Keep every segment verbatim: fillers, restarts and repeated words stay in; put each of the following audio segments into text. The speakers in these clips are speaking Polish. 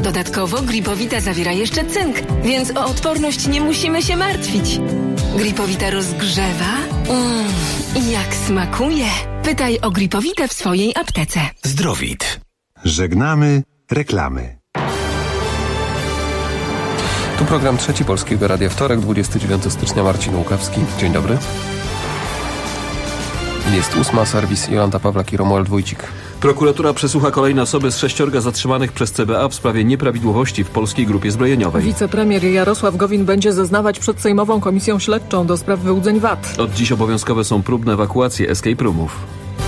Dodatkowo Gripowita zawiera jeszcze cynk, więc o odporność nie musimy się martwić. Gripowita rozgrzewa. Mmm, jak smakuje. Pytaj o Gripowitę w swojej aptece. Zdrowit. Żegnamy reklamy. Tu program Trzeci Polskiego Radia, wtorek, dwudziestego dziewiątego stycznia, Marcin Łukawski. Dzień dobry. Jest ósma, serwis Jolanta Pawlak i Romuald Wójcik. Prokuratura przesłucha kolejne osoby z sześciorga zatrzymanych przez C B A w sprawie nieprawidłowości w Polskiej Grupie Zbrojeniowej. Wicepremier Jarosław Gowin będzie zeznawać przed Sejmową Komisją Śledczą do spraw wyłudzeń V A T. Od dziś obowiązkowe są próbne ewakuacje escape roomów.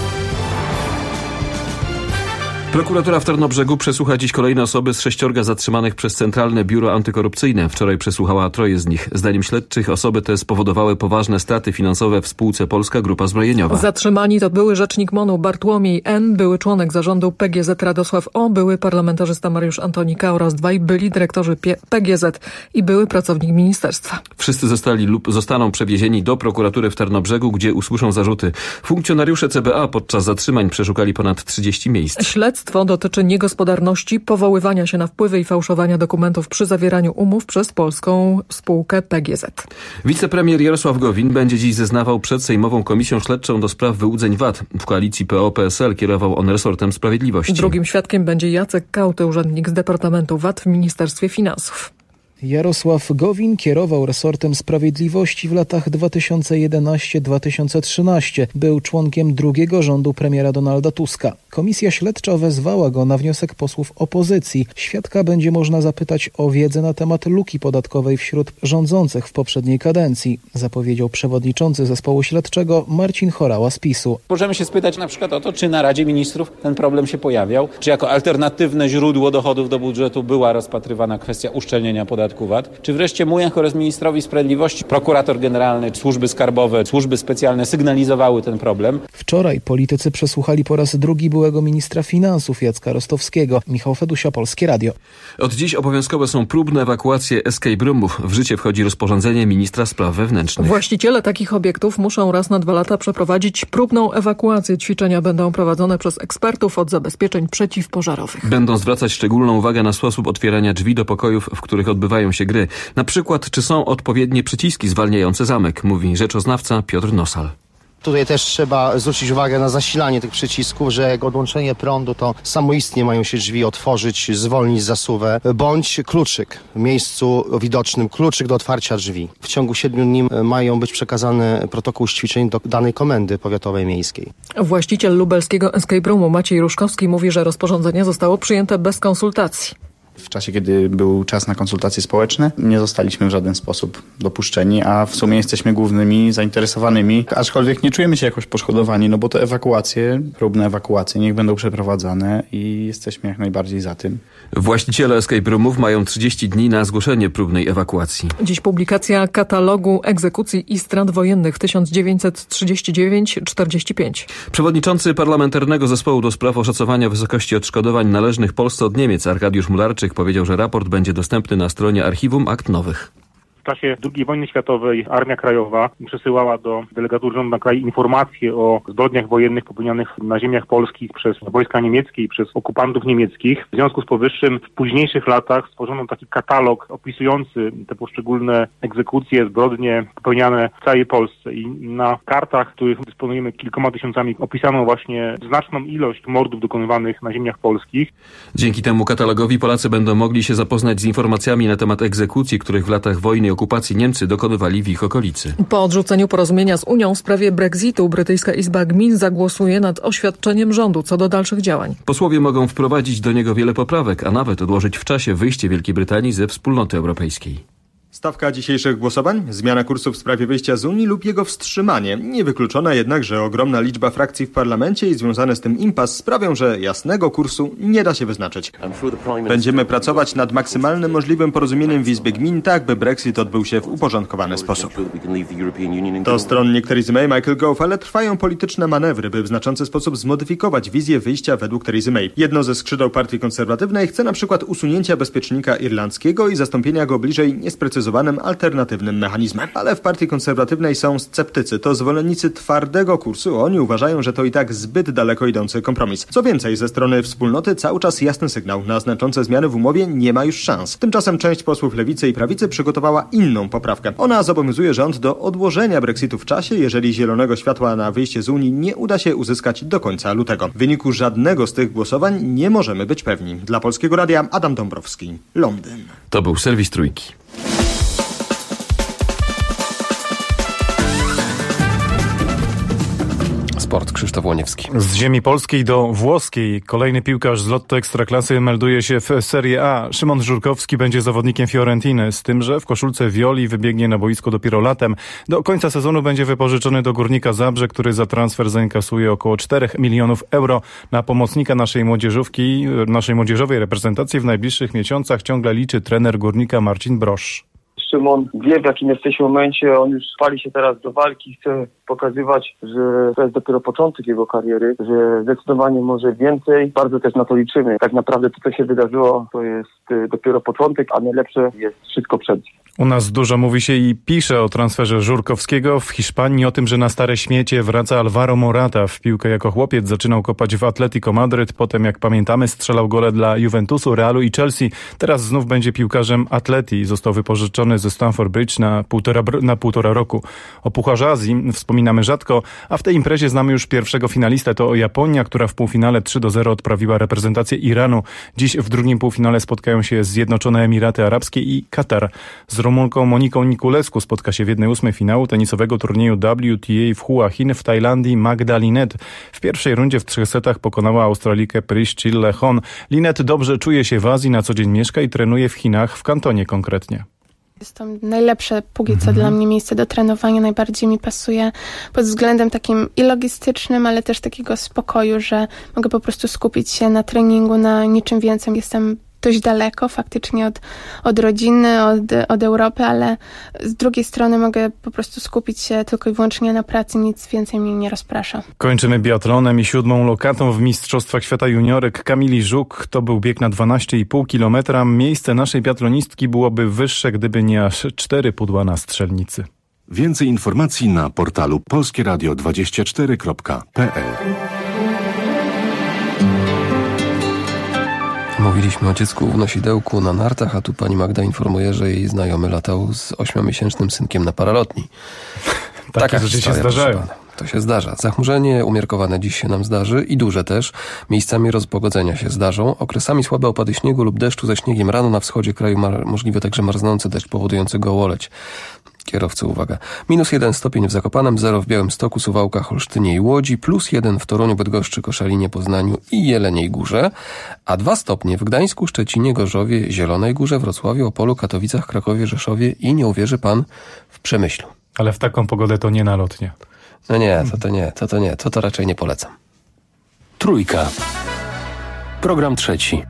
Prokuratura w Tarnobrzegu przesłucha dziś kolejne osoby z sześciorga zatrzymanych przez Centralne Biuro Antykorupcyjne. Wczoraj przesłuchała troje z nich. Zdaniem śledczych osoby te spowodowały poważne straty finansowe w spółce Polska Grupa Zbrojeniowa. Zatrzymani to były rzecznik M O N-u Bartłomiej N., były członek zarządu P G Z Radosław O., były parlamentarzysta Mariusz Antonika oraz dwaj byli dyrektorzy P G Z i były pracownik ministerstwa. Wszyscy zostali lub zostaną przewiezieni do prokuratury w Tarnobrzegu, gdzie usłyszą zarzuty. Funkcjonariusze C B A podczas zatrzymań przeszukali ponad trzydzieści miejsc. Śledztwo dotyczy niegospodarności, powoływania się na wpływy i fałszowania dokumentów przy zawieraniu umów przez polską spółkę P G Z. Wicepremier Jarosław Gowin będzie dziś zeznawał przed Sejmową Komisją Śledczą do spraw wyłudzeń V A T. W koalicji P O P S L kierował on resortem sprawiedliwości. Drugim świadkiem będzie Jacek Kauty, urzędnik z Departamentu V A T w Ministerstwie Finansów. Jarosław Gowin kierował resortem sprawiedliwości w latach dwa tysiące jedenastego do dwa tysiące trzynastego. Był członkiem drugiego rządu premiera Donalda Tuska. Komisja śledcza wezwała go na wniosek posłów opozycji. Świadka będzie można zapytać o wiedzę na temat luki podatkowej wśród rządzących w poprzedniej kadencji, zapowiedział przewodniczący zespołu śledczego Marcin Horała z PiSu. Możemy się spytać na przykład o to, czy na Radzie Ministrów ten problem się pojawiał, czy jako alternatywne źródło dochodów do budżetu była rozpatrywana kwestia uszczelnienia podatku V A T, czy wreszcie mu jako ministrowi sprawiedliwości prokurator generalny, służby skarbowe, służby specjalne sygnalizowały ten problem. Wczoraj politycy przesłuchali po raz drugi byłego ministra finansów Jacka Rostowskiego. Michał Fedusia, Polskie Radio. Od dziś obowiązkowe są próbne ewakuacje escape roomów. W życie wchodzi rozporządzenie ministra spraw wewnętrznych. Właściciele takich obiektów muszą raz na dwa lata przeprowadzić próbną ewakuację. Ćwiczenia będą prowadzone przez ekspertów od zabezpieczeń przeciwpożarowych. Będą zwracać szczególną uwagę na sposób otwierania drzwi do pokojów, w których odbywają się gry. Na przykład, czy są odpowiednie przyciski zwalniające zamek, mówi rzeczoznawca Piotr Nosal. Tutaj też trzeba zwrócić uwagę na zasilanie tych przycisków, że jak odłączenie prądu, to samoistnie mają się drzwi otworzyć, zwolnić zasuwę, bądź kluczyk w miejscu widocznym, kluczyk do otwarcia drzwi. W ciągu siedmiu dni mają być przekazane protokół ćwiczeń do danej komendy powiatowej miejskiej. Właściciel lubelskiego escape roomu Maciej Ruszkowski mówi, że rozporządzenie zostało przyjęte bez konsultacji. W czasie, kiedy był czas na konsultacje społeczne, nie zostaliśmy w żaden sposób dopuszczeni, a w sumie jesteśmy głównymi zainteresowanymi, aczkolwiek nie czujemy się jakoś poszkodowani, no bo te ewakuacje, próbne ewakuacje niech będą przeprowadzane i jesteśmy jak najbardziej za tym. Właściciele escape roomów mają trzydzieści dni na zgłoszenie próbnej ewakuacji. Dziś publikacja katalogu egzekucji i strat wojennych tysiąc dziewięćset trzydzieści dziewięć do czterdziestu pięciu. Przewodniczący Parlamentarnego Zespołu do spraw oszacowania wysokości odszkodowań należnych Polsce od Niemiec Arkadiusz Mularczyk powiedział, że raport będzie dostępny na stronie Archiwum Akt Nowych. W czasie drugiej wojny światowej Armia Krajowa przesyłała do delegatur rządu na kraj informacje o zbrodniach wojennych popełnionych na ziemiach polskich przez wojska niemieckie i przez okupantów niemieckich. W związku z powyższym w późniejszych latach stworzono taki katalog opisujący te poszczególne egzekucje, zbrodnie popełniane w całej Polsce i na kartach, których dysponujemy kilkoma tysiącami, opisano właśnie znaczną ilość mordów dokonywanych na ziemiach polskich. Dzięki temu katalogowi Polacy będą mogli się zapoznać z informacjami na temat egzekucji, których w latach wojny i okupacji Niemcy dokonywali w ich okolicy. Po odrzuceniu porozumienia z Unią w sprawie Brexitu brytyjska Izba Gmin zagłosuje nad oświadczeniem rządu co do dalszych działań. Posłowie mogą wprowadzić do niego wiele poprawek, a nawet odłożyć w czasie wyjście Wielkiej Brytanii ze Wspólnoty Europejskiej. Stawka dzisiejszych głosowań? Zmiana kursu w sprawie wyjścia z Unii lub jego wstrzymanie. Niewykluczona jednak, że ogromna liczba frakcji w parlamencie i związane z tym impas sprawią, że jasnego kursu nie da się wyznaczyć. Będziemy pracować nad maksymalnym możliwym porozumieniem w Izbie Gmin, tak by Brexit odbył się w uporządkowany sposób. To stronnik Theresa May, Michael Gove, ale trwają polityczne manewry, by w znaczący sposób zmodyfikować wizję wyjścia według Theresy May. Jedno ze skrzydeł partii konserwatywnej chce na przykład usunięcia bezpiecznika irlandzkiego i zastąpienia go bliżej niesprecyzowanym prognozowanym alternatywnym mechanizmem. Ale w partii konserwatywnej są sceptycy, to zwolennicy twardego kursu. Oni uważają, że to i tak zbyt daleko idący kompromis. Co więcej, ze strony wspólnoty cały czas jasny sygnał. Na znaczące zmiany w umowie nie ma już szans. Tymczasem część posłów lewicy i prawicy przygotowała inną poprawkę. Ona zobowiązuje rząd do odłożenia Brexitu w czasie, jeżeli zielonego światła na wyjście z Unii nie uda się uzyskać do końca lutego. W wyniku żadnego z tych głosowań nie możemy być pewni. Dla Polskiego Radia Adam Dąbrowski, Londyn. To był serwis Trójki. Sport, Krzysztof Łoniewski. Z ziemi polskiej do włoskiej. Kolejny piłkarz z Lotto Ekstraklasy melduje się w Serie A. Szymon Żurkowski będzie zawodnikiem Fiorentiny, z tym, że w koszulce Violi wybiegnie na boisko dopiero latem. Do końca sezonu będzie wypożyczony do Górnika Zabrze, który za transfer zainkasuje około czterech milionów euro. Na pomocnika naszej młodzieżówki, naszej młodzieżowej reprezentacji w najbliższych miesiącach ciągle liczy trener Górnika Marcin Brosz. Szymon wie, w jakim jesteśmy momencie, on już pali się teraz do walki, chce pokazywać, że to jest dopiero początek jego kariery, że zdecydowanie może więcej. Bardzo też na to liczymy. Tak naprawdę to, co się wydarzyło, to jest dopiero początek, a najlepsze jest wszystko przed nim. U nas dużo mówi się i pisze o transferze Żurkowskiego. W Hiszpanii o tym, że na stare śmiecie wraca Alvaro Morata. W piłkę jako chłopiec zaczynał kopać w Atletico Madryt. Potem, jak pamiętamy, strzelał gole dla Juventusu, Realu i Chelsea. Teraz znów będzie piłkarzem Atleti. Został wypożyczony ze Stamford Bridge na półtora, na półtora roku. O Pucharze Azji wspominamy rzadko, a w tej imprezie znamy już pierwszego finalistę. To Japonia, która w półfinale trzy do zera odprawiła reprezentację Iranu. Dziś w drugim półfinale spotkają się Zjednoczone Emiraty Arabskie i Katar. Z Rumunką Moniką Niculescu spotka się w jednej ósmej finału tenisowego turnieju W T A w Hua Hin w Tajlandii Magda Linette. W pierwszej rundzie w trzech setach pokonała Australijkę Priscillę Hon. Linette dobrze czuje się w Azji, na co dzień mieszka i trenuje w Chinach, w Kantonie konkretnie. Jest to najlepsze póki co Mhm. dla mnie miejsce do trenowania. Najbardziej mi pasuje pod względem takim i logistycznym, ale też takiego spokoju, że mogę po prostu skupić się na treningu, na niczym więcej. Jestem dość daleko faktycznie od, od rodziny, od, od Europy, ale z drugiej strony mogę po prostu skupić się tylko i wyłącznie na pracy, nic więcej mnie nie rozprasza. Kończymy biatlonem i siódmą lokatą w Mistrzostwach Świata Juniorek Kamili Żuk. To był bieg na dwanaście i pół kilometra. Miejsce naszej biatlonistki byłoby wyższe, gdyby nie aż cztery pudła na strzelnicy. Więcej informacji na portalu polskie radio dwadzieścia cztery kropka p l. Mówiliśmy o dziecku w nosidełku na nartach, a tu pani Magda informuje, że jej znajomy latał z ośmiomiesięcznym synkiem na paralotni. Takie rzeczy się zdarzają. To się zdarza. Zachmurzenie umiarkowane dziś się nam zdarzy i duże też. Miejscami rozpogodzenia się zdarzą. Okresami słabe opady śniegu lub deszczu ze śniegiem rano na wschodzie kraju mar- możliwy także marznący deszcz powodujący gołoleć. Kierowcy, uwaga. Minus jeden stopień w Zakopanem, zero w Białymstoku, Suwałkach, Olsztynie i Łodzi, plus jeden w Toruniu, Bydgoszczy, Koszalinie, Poznaniu i Jeleniej Górze, a dwa stopnie w Gdańsku, Szczecinie, Gorzowie, Zielonej Górze, Wrocławiu, Opolu, Katowicach, Krakowie, Rzeszowie i, nie uwierzy pan, w Przemyślu. Ale w taką pogodę to nie na lotnie. No nie, to to nie, to to nie, to to raczej nie polecam. Trójka. Program trzeci.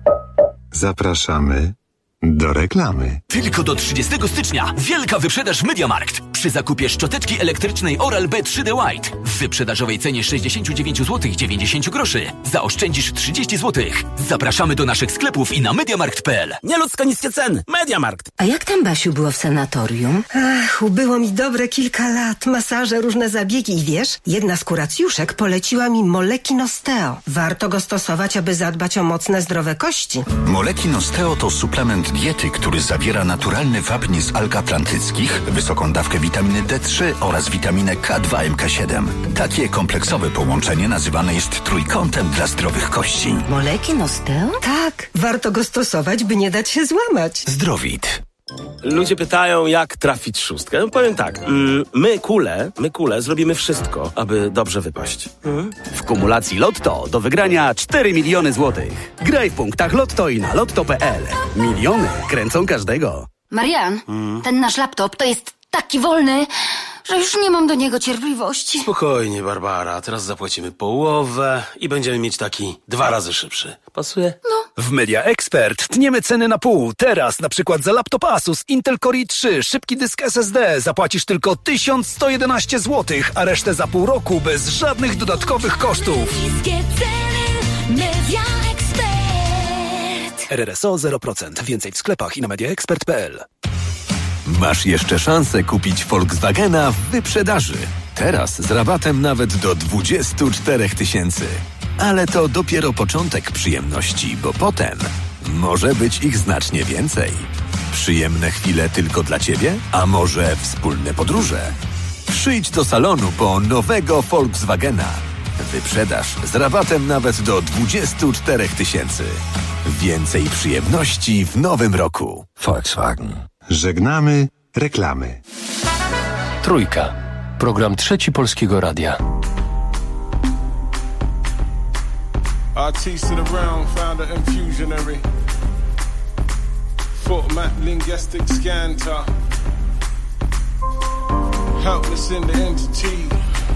Zapraszamy do reklamy. Tylko do trzydziestego stycznia wielka wyprzedaż MediaMarkt. Przy zakupie szczoteczki elektrycznej Oral-B trzy D White w wyprzedażowej cenie sześćdziesiąt dziewięć złotych dziewięćdziesiąt groszy zaoszczędzisz trzydzieści złotych. Zapraszamy do naszych sklepów i na mediamarkt kropka p l. Nieludzko niskie ceny. MediaMarkt. A jak tam, Basiu, było w sanatorium? Ach, ubyło mi dobre kilka lat. Masaże, różne zabiegi i wiesz, jedna z kuracjuszek poleciła mi Moleki Nosteo. Warto go stosować, aby zadbać o mocne, zdrowe kości. Moleki Nosteo to suplement diety, który zawiera naturalny wapń z alg atlantyckich, wysoką dawkę witaminy D trzy oraz witaminę K dwa M K siedem. Takie kompleksowe połączenie nazywane jest trójkątem dla zdrowych kości. Moleki Nosteo? Tak, warto go stosować, by nie dać się złamać. Zdrowit. Ludzie pytają, jak trafić szóstkę. No powiem tak, mm, my kule, my kule zrobimy wszystko, aby dobrze wypaść. Mhm. W kumulacji Lotto do wygrania cztery miliony złotych. Graj w punktach Lotto i na lotto kropka p l. Miliony kręcą każdego. Marian, Mhm. ten nasz laptop to jest taki wolny, że już nie mam do niego cierpliwości. Spokojnie, Barbara, teraz zapłacimy połowę i będziemy mieć taki dwa razy szybszy. Pasuje? No. W Media Expert tniemy ceny na pół. Teraz na przykład za laptop Asus Intel Core i trzy, szybki dysk S S D zapłacisz tylko tysiąc sto jedenaście złotych, a resztę za pół roku bez żadnych dodatkowych kosztów. Media Expert. R R S O zero procent. Więcej w sklepach i na media expert kropka p l. Masz jeszcze szansę kupić Volkswagena w wyprzedaży. Teraz z rabatem nawet do dwadzieścia cztery tysięcy. Ale to dopiero początek przyjemności, bo potem może być ich znacznie więcej. Przyjemne chwile tylko dla Ciebie? A może wspólne podróże? Przyjdź do salonu po nowego Volkswagena. Wyprzedaż z rabatem nawet do dwadzieścia cztery tysięcy. Więcej przyjemności w nowym roku. Volkswagen. Żegnamy reklamy. Trójka. Program Trzeci Polskiego Radia. Artiste of the realm, founder and fusionary. Foot map, linguistic scanter. Helpless in the entity.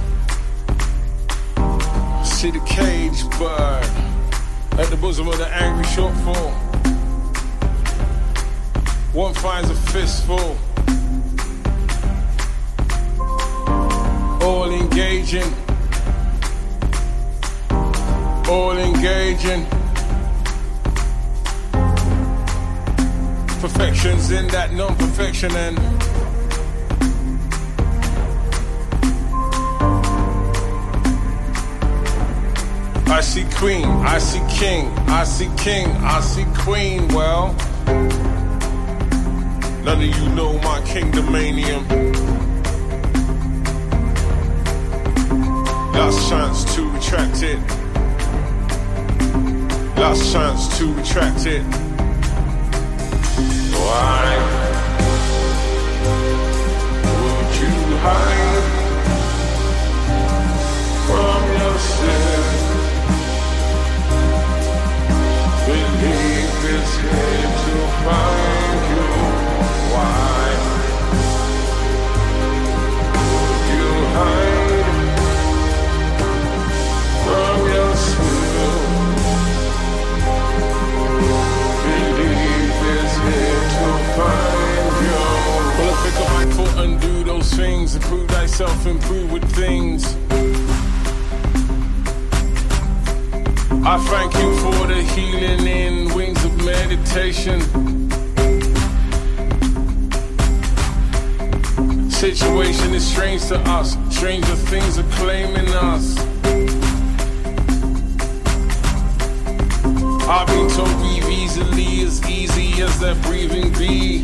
See the cage bird at the bosom of the angry shortfall. One finds a fistful. All engaging. All engaging. Perfection's in that non-perfection and I see queen, I see king, I see king, I see queen. Well, none of you know my kingdomanium. Last chance to retract it. Last chance to retract it. Why would you hide from yourself? Believe it's here to find you. Why would you hide from yourself? Believe it's here to find you. Well, if pick up my foot and do those things, improve thyself, improve with things. I thank you for the healing in wings of meditation. Situation is strange to us. Stranger things are claiming us. I've been told breathe easily, as easy as that breathing be.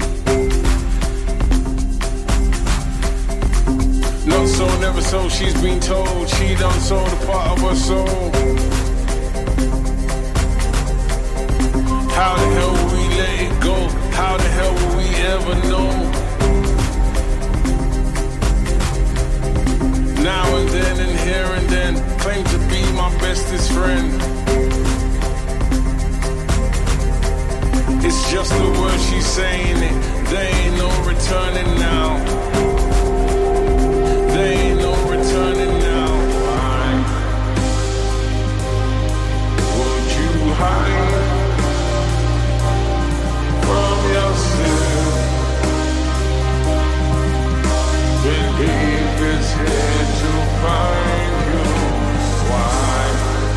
Not so, never so, she's been told she done sold a part of her soul. How the hell will we let it go? How the hell will we ever know? Now and then and here and then, claim to be my bestest friend. It's just the word she's saying it. There ain't no returning now. There ain't no returning now. Why would you hide from yourself? Believe it's here to find you. Why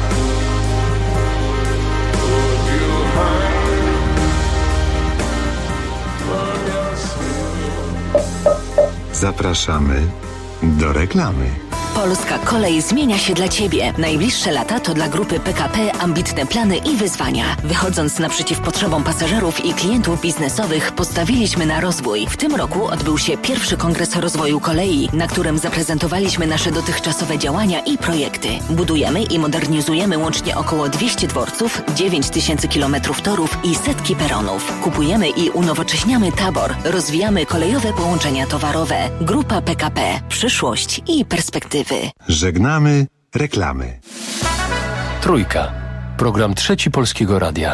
would you hide from yourself? Zapraszamy do reklamy. Polska Kolej zmienia się dla Ciebie. Najbliższe lata to dla grupy P K P ambitne plany i wyzwania. Wychodząc naprzeciw potrzebom pasażerów i klientów biznesowych, postawiliśmy na rozwój. W tym roku odbył się pierwszy Kongres Rozwoju Kolei, na którym zaprezentowaliśmy nasze dotychczasowe działania i projekty. Budujemy i modernizujemy łącznie około dwieście dworców, dziewięć tysięcy kilometrów torów i setki peronów. Kupujemy i unowocześniamy tabor. Rozwijamy kolejowe połączenia towarowe. Grupa P K P. Przyszłość i perspektywy. Żegnamy reklamy. Trójka. Program Trzeci Polskiego Radia.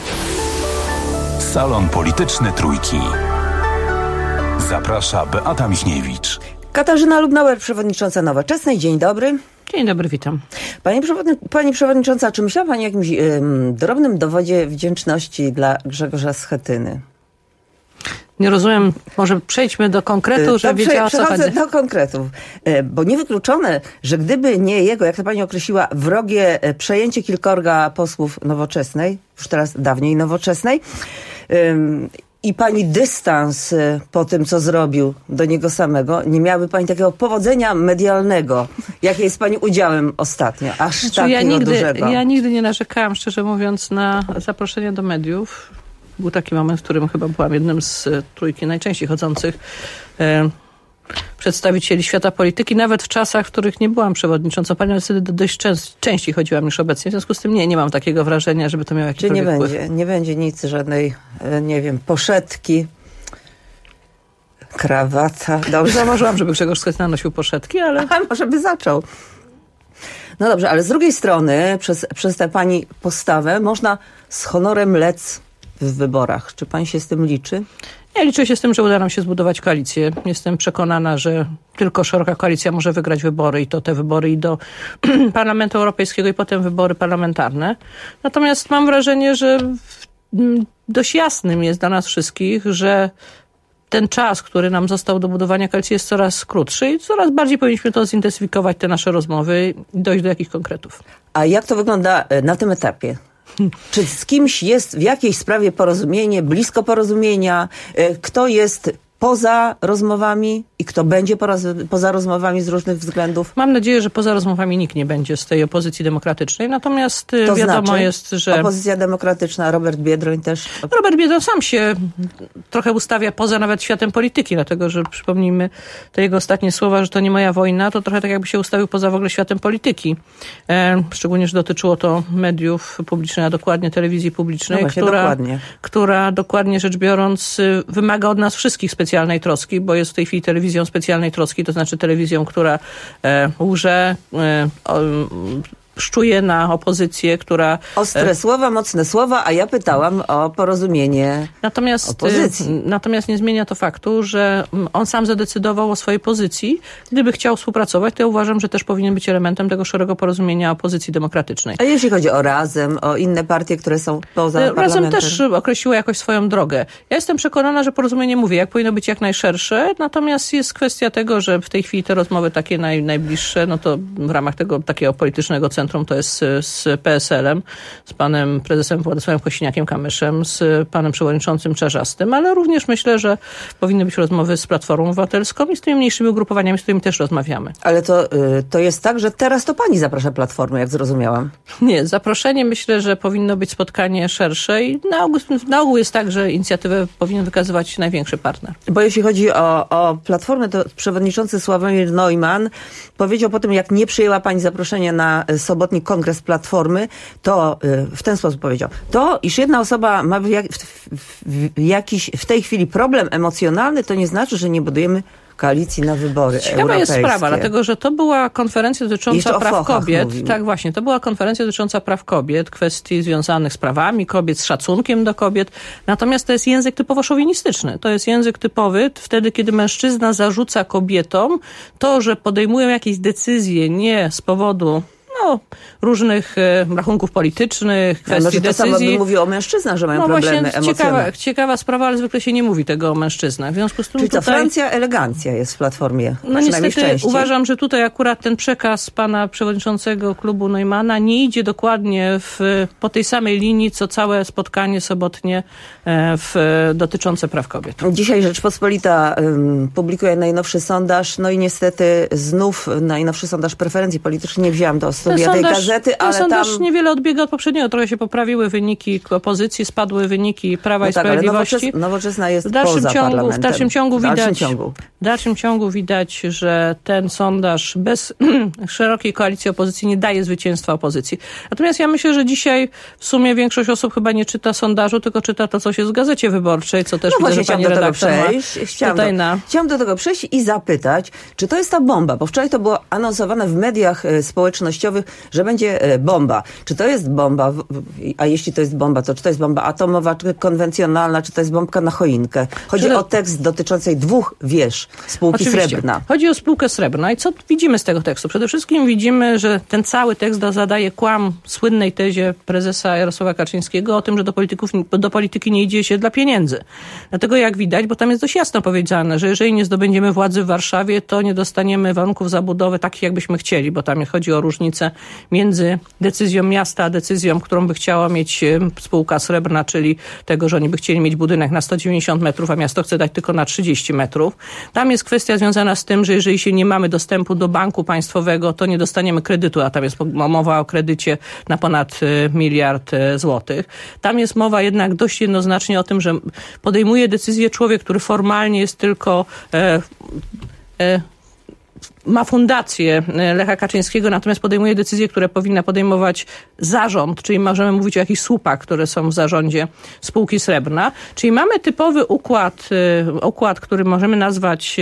Salon Polityczny Trójki. Zaprasza Beata Michniewicz. Katarzyna Lubnauer, przewodnicząca Nowoczesnej. Dzień dobry. Dzień dobry, witam. Pani, przewodni- Pani przewodnicząca, czy myślała Pani o jakimś ym, drobnym dowodzie wdzięczności dla Grzegorza Schetyny? Nie rozumiem, może przejdźmy do konkretu, że wiedziała, o co chodzi. Przechodzę do konkretów, bo niewykluczone, że gdyby nie jego, jak to pani określiła, wrogie przejęcie kilkorga posłów Nowoczesnej, już teraz dawniej Nowoczesnej, i pani dystans po tym, co zrobił do niego samego, nie miałaby pani takiego powodzenia medialnego, jakie jest pani udziałem ostatnio, aż znaczy, takiego ja nigdy, dużego. Ja nigdy nie narzekałam, szczerze mówiąc, na zaproszenia do mediów. Był taki moment, w którym chyba byłam jednym z trójki najczęściej chodzących e, przedstawicieli świata polityki, nawet w czasach, w których nie byłam przewodniczącą panią, ale wtedy dość częst, częściej chodziłam niż obecnie. W związku z tym nie, nie mam takiego wrażenia, żeby to miało jakiś Czy nie wpływ. będzie, nie będzie nic, żadnej, nie wiem, poszetki, krawata. Dobrze. Zauważyłam, żeby Grzegorz Schetyna nosił poszetki, ale... A może by zaczął. No dobrze, ale z drugiej strony przez, przez tę pani postawę można z honorem lec w wyborach. Czy pani się z tym liczy? Ja liczę się z tym, że uda nam się zbudować koalicję. Jestem przekonana, że tylko szeroka koalicja może wygrać wybory i to te wybory i do Parlamentu Europejskiego i potem wybory parlamentarne. Natomiast mam wrażenie, że dość jasnym jest dla nas wszystkich, że ten czas, który nam został do budowania koalicji, jest coraz krótszy i coraz bardziej powinniśmy to zintensyfikować, te nasze rozmowy i dojść do jakichś konkretów. A jak to wygląda na tym etapie? Czy z kimś jest w jakiejś sprawie porozumienie, blisko porozumienia? Kto jest poza rozmowami i kto będzie poza rozmowami z różnych względów? Mam nadzieję, że poza rozmowami nikt nie będzie z tej opozycji demokratycznej, natomiast to wiadomo znaczy, jest, że... Opozycja demokratyczna, Robert Biedroń też... Robert Biedroń sam się trochę ustawia poza nawet światem polityki, dlatego że przypomnijmy te jego ostatnie słowa, że to nie moja wojna, to trochę tak jakby się ustawił poza w ogóle światem polityki. E, szczególnie, że dotyczyło to mediów publicznych, a dokładnie telewizji publicznej, no właśnie, która, dokładnie. która dokładnie rzecz biorąc wymaga od nas wszystkich specjalnych specjalnej troski, bo jest w tej chwili telewizją specjalnej troski, to znaczy telewizją, która e, łże, e, o, szczuje na opozycję, która... Ostre słowa, mocne słowa, a ja pytałam o porozumienie natomiast, opozycji. Natomiast nie zmienia to faktu, że on sam zadecydował o swojej pozycji. Gdyby chciał współpracować, to ja uważam, że też powinien być elementem tego szeroko porozumienia opozycji demokratycznej. A jeśli chodzi o Razem, o inne partie, które są poza parlamentem? Razem też określiło jakoś swoją drogę. Ja jestem przekonana, że porozumienie, mówię, jak powinno być jak najszersze, natomiast jest kwestia tego, że w tej chwili te rozmowy takie naj, najbliższe, no to w ramach tego takiego politycznego centrum to jest z, z P S L-em, z panem prezesem Władysławem Kosiniakiem-Kamyszem, z panem przewodniczącym Czarzastym, ale również myślę, że powinny być rozmowy z Platformą Obywatelską i z tymi mniejszymi ugrupowaniami, z którymi też rozmawiamy. Ale to, to jest tak, że teraz to pani zaprasza Platformę, jak zrozumiałam. Nie, zaproszenie myślę, że powinno być spotkanie szersze i na ogół, na ogół jest tak, że inicjatywę powinien wykazywać największy partner. Bo jeśli chodzi o, o Platformę, to przewodniczący Sławomir Neumann powiedział po tym, jak nie przyjęła pani zaproszenia na sobotni kongres Platformy, to w ten sposób powiedział. To, iż jedna osoba ma w, jak, w, w, jakiś w tej chwili problem emocjonalny, to nie znaczy, że nie budujemy koalicji na wybory Ciekawa europejskie. jest sprawa, dlatego że to była konferencja dotycząca praw kobiet. Mówimy. Tak, właśnie, to była konferencja dotycząca praw kobiet, kwestii związanych z prawami kobiet, z szacunkiem do kobiet. Natomiast to jest język typowo szowinistyczny. To jest język typowy wtedy, kiedy mężczyzna zarzuca kobietom to, że podejmują jakieś decyzje nie z powodu no, różnych e, rachunków politycznych, kwestii no, może to decyzji. samo by mówił o mężczyznach, że mają no problemy właśnie, emocjonalne. Ciekawa, ciekawa sprawa, ale zwykle się nie mówi tego o mężczyznach. W związku z tym Czyli tutaj... to Francja elegancja jest w Platformie. No niestety uważam, że tutaj akurat ten przekaz pana przewodniczącego klubu Neumana nie idzie dokładnie w, po tej samej linii, co całe spotkanie sobotnie w, dotyczące praw kobiet. Dzisiaj Rzeczpospolita um, publikuje najnowszy sondaż, no i niestety znów najnowszy sondaż preferencji politycznych. Nie wzięłam do studia tej gazety, ten ale sondaż tam... niewiele odbiega od poprzedniego. Trochę się poprawiły wyniki opozycji, spadły wyniki Prawa no i tak, Sprawiedliwości. Ale nowoczesna, nowoczesna jest w dalszym poza ciągu, parlamentem. W dalszym ciągu w dalszym widać, ciągu. W dalszym ciągu widać, że ten sondaż bez szerokiej koalicji opozycji nie daje zwycięstwa opozycji. Natomiast ja myślę, że dzisiaj w sumie większość osób chyba nie czyta sondażu, tylko czyta to, co się w Gazecie Wyborczej, co też no widzę, właśnie, że pani chciałam do redaktor tego przejść. Chciałam do, na... chciałam do tego przejść i zapytać, czy to jest ta bomba, bo wczoraj to było anonsowane w mediach społecznościowych, że będzie bomba. Czy to jest bomba, a jeśli to jest bomba, to czy to jest bomba atomowa, czy konwencjonalna, czy to jest bombka na choinkę? Chodzi Przede... o tekst dotyczący dwóch wież spółki Oczywiście. Srebrna. Chodzi o spółkę Srebrna i co widzimy z tego tekstu? Przede wszystkim widzimy, że ten cały tekst zadaje kłam słynnej tezie prezesa Jarosława Kaczyńskiego o tym, że do, polityków, do polityki nie idzie się dla pieniędzy. Dlatego jak widać, bo tam jest dość jasno powiedziane, że jeżeli nie zdobędziemy władzy w Warszawie, to nie dostaniemy warunków zabudowy takich, jakbyśmy chcieli, bo tam chodzi o różnicę między decyzją miasta, a decyzją, którą by chciała mieć spółka Srebrna, czyli tego, że oni by chcieli mieć budynek na sto dziewięćdziesiąt metrów, a miasto chce dać tylko na trzydzieści metrów. Tam jest kwestia związana z tym, że jeżeli się nie mamy dostępu do banku państwowego, to nie dostaniemy kredytu, a tam jest mowa o kredycie na ponad miliard złotych. Tam jest mowa jednak dość jednoznacznie o tym, że podejmuje decyzję człowiek, który formalnie jest tylko e, e, ma fundację Lecha Kaczyńskiego, natomiast podejmuje decyzje, które powinna podejmować zarząd, czyli możemy mówić o jakichś słupach, które są w zarządzie spółki Srebrna. Czyli mamy typowy układ, układ, który możemy nazwać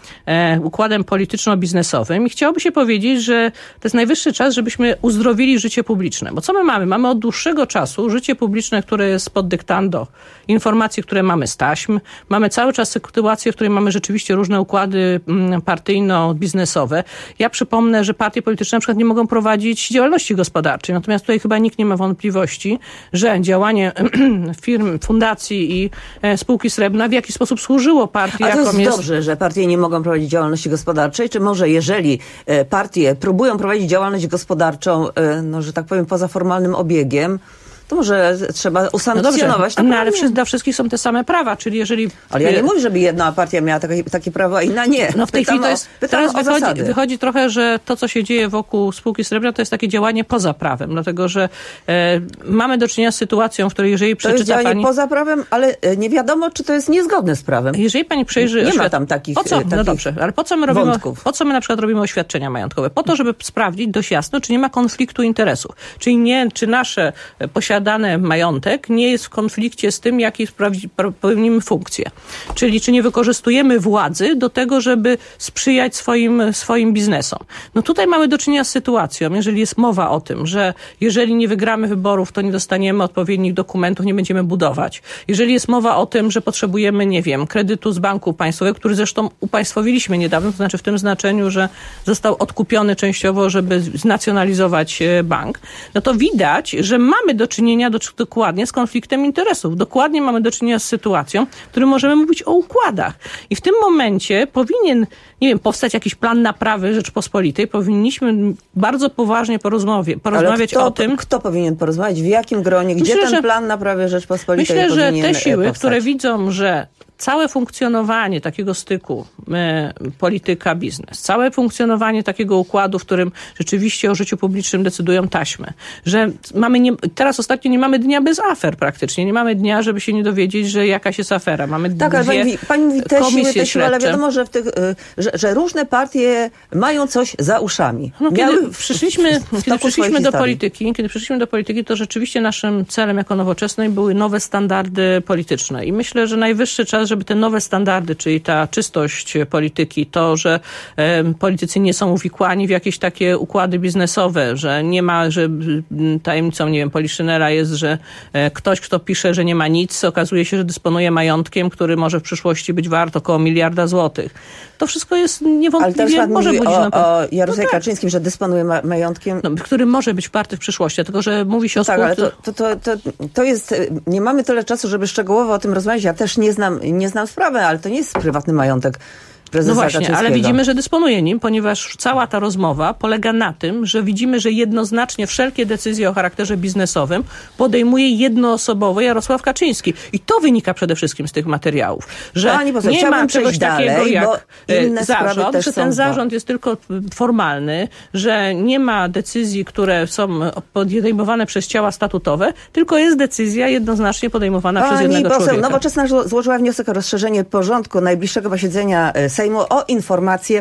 układem polityczno-biznesowym i chciałoby się powiedzieć, że to jest najwyższy czas, żebyśmy uzdrowili życie publiczne. Bo co my mamy? Mamy od dłuższego czasu życie publiczne, które jest pod dyktando informacji, które mamy z taśm. Mamy cały czas sytuację, w której mamy rzeczywiście różne układy partyjno-biznesowe. Ja przypomnę, że partie polityczne na przykład nie mogą prowadzić działalności gospodarczej. Natomiast tutaj chyba nikt nie ma wątpliwości, że działanie firm, fundacji i spółki Srebrna w jakiś sposób służyło partii. A to jest, jest dobrze, że partie nie mogą prowadzić działalności gospodarczej? Czy może jeżeli partie próbują prowadzić działalność gospodarczą, no, że tak powiem, poza formalnym obiegiem, to może trzeba usankcjonować. No, no ale dla wszystkich są te same prawa, czyli jeżeli... Ale ja nie mówię, żeby jedna partia miała takie, takie prawo, a inna nie. No w tej pytam chwili to jest... O, teraz o wychodzi, wychodzi trochę, że to, co się dzieje wokół spółki Srebrna, to jest takie działanie poza prawem, dlatego że e, mamy do czynienia z sytuacją, w której jeżeli przeczyta To jest działanie pani... poza prawem, ale nie wiadomo, czy to jest niezgodne z prawem. Jeżeli pani przejrzy... Nie oświad... ma tam takich Po co? takich No dobrze, ale po co my robimy... wątków. Po co my na przykład robimy oświadczenia majątkowe? Po to, żeby sprawdzić dość jasno, czy nie ma konfliktu interesów. Czyli nie, czy nasze posiadane majątki nie jest w konflikcie z tym, jakie pełnimy funkcje. Czyli czy nie wykorzystujemy władzy do tego, żeby sprzyjać swoim, swoim biznesom. No tutaj mamy do czynienia z sytuacją, jeżeli jest mowa o tym, że jeżeli nie wygramy wyborów, to nie dostaniemy odpowiednich dokumentów, nie będziemy budować. Jeżeli jest mowa o tym, że potrzebujemy, nie wiem, kredytu z banku państwowego, który zresztą upaństwowiliśmy niedawno, to znaczy w tym znaczeniu, że został odkupiony częściowo, żeby znacjonalizować bank, no to widać, że mamy do czynienia do, dokładnie z konfliktem interesów. Dokładnie mamy do czynienia z sytuacją, w której możemy mówić o układach. I w tym momencie powinien, nie wiem, powstać jakiś plan naprawy Rzeczpospolitej. Powinniśmy bardzo poważnie porozmawiać, porozmawiać kto, o tym. Kto powinien porozmawiać? W jakim gronie? Gdzie Myślę, ten że, plan naprawy Rzeczpospolitej myślę, powinien że te siły, powstać? które widzą, że całe funkcjonowanie takiego styku e, polityka-biznes, całe funkcjonowanie takiego układu, w którym rzeczywiście o życiu publicznym decydują taśmy, że mamy nie, teraz ostatnio nie mamy dnia bez afer praktycznie. Nie mamy dnia, żeby się nie dowiedzieć, że jakaś jest afera. Mamy tak, ale pani mówi, pani mówi te siły, te siły, ale wiadomo, że, w tych, że, że różne partie mają coś za uszami. No, Miały kiedy w, przyszliśmy, w, w kiedy przyszliśmy do historii. polityki, kiedy przyszliśmy do polityki, to rzeczywiście naszym celem jako Nowoczesnej były nowe standardy polityczne. I myślę, że najwyższy czas, żeby te nowe standardy, czyli ta czystość polityki, to, że e, politycy nie są uwikłani w jakieś takie układy biznesowe, że nie ma, że tajemnicą, nie wiem, poliszynela jest, że e, ktoś, kto pisze, że nie ma nic, okazuje się, że dysponuje majątkiem, który może w przyszłości być wart około miliarda złotych. To wszystko jest niewątpliwie, ale może mówi budzić... o, na... o Jarosławie no tak. Kaczyńskim, że dysponuje ma- majątkiem. No, który może być warty w przyszłości, dlatego że mówi się no o tak, spółce... ale to, to, to, to, to jest... Nie mamy tyle czasu, żeby szczegółowo o tym rozmawiać. Ja też nie znam, nie znam sprawy, ale to nie jest prywatny majątek prezesa No właśnie, Kaczyńskiego. ale widzimy, że dysponuje nim, ponieważ cała ta rozmowa polega na tym, że widzimy, że jednoznacznie wszelkie decyzje o charakterze biznesowym podejmuje jednoosobowo Jarosław Kaczyński. I to wynika przede wszystkim z tych materiałów, że Pani poseł, nie ma przejść czegoś dalej, takiego jak inne zarząd, też że ten są zarząd jest tylko formalny, że nie ma decyzji, które są podejmowane przez ciała statutowe, tylko jest decyzja jednoznacznie podejmowana Pani przez jednego poseł, człowieka. Nowoczesna złożyła wniosek o rozszerzenie porządku najbliższego posiedzenia Sejmu o informację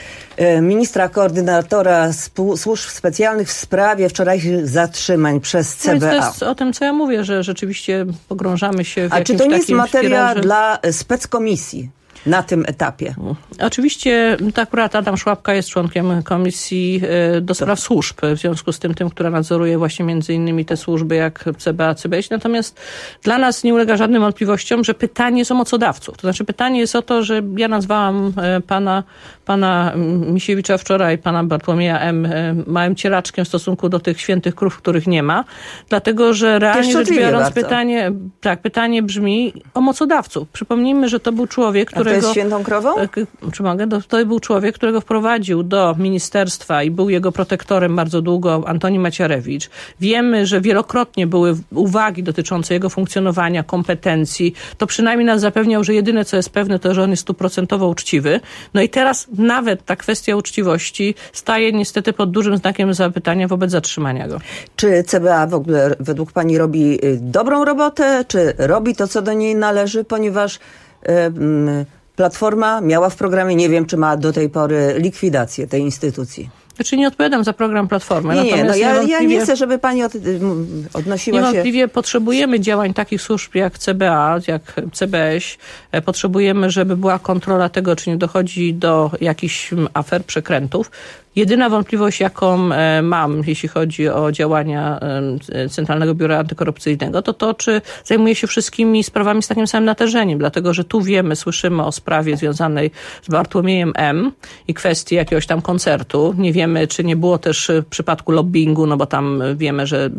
ministra koordynatora służb specjalnych w sprawie wczorajszych zatrzymań przez C B A. No to jest o tym, co ja mówię, że rzeczywiście pogrążamy się w A jakimś czy to nie jest takim materia spiralze... dla speckomisji? na tym etapie? Oczywiście to akurat Adam Szłapka jest członkiem Komisji do Spraw Służb, w związku z tym, tym, która nadzoruje właśnie między innymi te służby jak C B A, C B S. Natomiast dla nas nie ulega żadnym wątpliwościom, że pytanie jest o mocodawców. To znaczy pytanie jest o to, że ja nazwałam pana, pana Misiewicza wczoraj, pana Bartłomieja M. małym cielaczkiem w stosunku do tych świętych krów, których nie ma, dlatego, że realnie rzecz biorąc bardzo. pytanie, tak, pytanie brzmi o mocodawców. Przypomnijmy, że to był człowiek, którego... A to jest świętą krową? Czy mogę? To był człowiek, którego wprowadził do ministerstwa i był jego protektorem bardzo długo Antoni Macierewicz. Wiemy, że wielokrotnie były uwagi dotyczące jego funkcjonowania, kompetencji. To przynajmniej nas zapewniał, że jedyne, co jest pewne, to, że on jest stuprocentowo uczciwy. No i teraz nawet ta kwestia uczciwości staje niestety pod dużym znakiem zapytania wobec zatrzymania go. Czy C B A w ogóle według pani robi dobrą robotę, czy robi to, co do niej należy, ponieważ yy, yy, Platforma miała w programie, nie wiem, czy ma do tej pory likwidację tej instytucji. Znaczy nie odpowiadam za program Platformy. Nie, nie, no ja, ja nie chcę, żeby pani od, odnosiła się... Niewątpliwie potrzebujemy działań takich służb jak C B A, jak C B S. Potrzebujemy, żeby była kontrola tego, czy nie dochodzi do jakichś afer, przekrętów. Jedyna wątpliwość, jaką mam, jeśli chodzi o działania Centralnego Biura Antykorupcyjnego, to to, czy zajmuje się wszystkimi sprawami z takim samym natężeniem. Dlatego, że tu wiemy, słyszymy o sprawie związanej z Bartłomiejem M. i kwestii jakiegoś tam koncertu. Nie wiemy, czy nie było też w przypadku lobbingu, no bo tam wiemy, że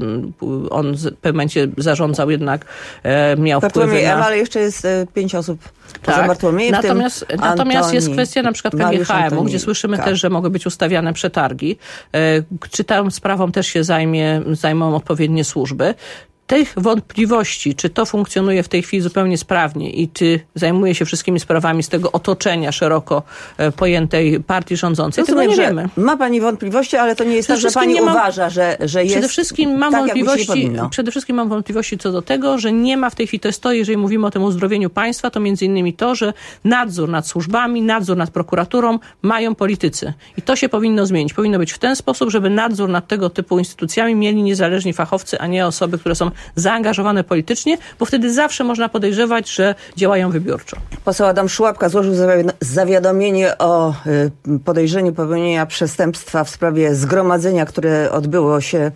on w pewnym momencie zarządzał jednak, miał Bartłomiej wpływy na... M, ale jeszcze jest pięć osób poza tak. Bartłomiejem, Natomiast, natomiast jest kwestia na przykład K G H M-u, gdzie słyszymy tak. też, że mogą być ustawiane przetargi. Czy tą sprawą też się zajmie, zajmą odpowiednie służby. Tych wątpliwości, czy to funkcjonuje w tej chwili zupełnie sprawnie i czy zajmuje się wszystkimi sprawami z tego otoczenia szeroko pojętej partii rządzącej, tego nie wiemy. Ma pani wątpliwości, ale to nie jest tak, że pani mam, uważa, że, że jest przede wszystkim mam tak, wątpliwości, przede wszystkim mam wątpliwości co do tego, że nie ma w tej chwili, to jest to, jeżeli mówimy o tym uzdrowieniu państwa, to między innymi to, że nadzór nad służbami, nadzór nad prokuraturą mają politycy. I to się powinno zmienić. Powinno być w ten sposób, żeby nadzór nad tego typu instytucjami mieli niezależni fachowcy, a nie osoby, które są zaangażowane politycznie, bo wtedy zawsze można podejrzewać, że działają wybiórczo. Poseł Adam Szłapka złożył zawiadomienie o podejrzeniu popełnienia przestępstwa w sprawie zgromadzenia, które odbyło się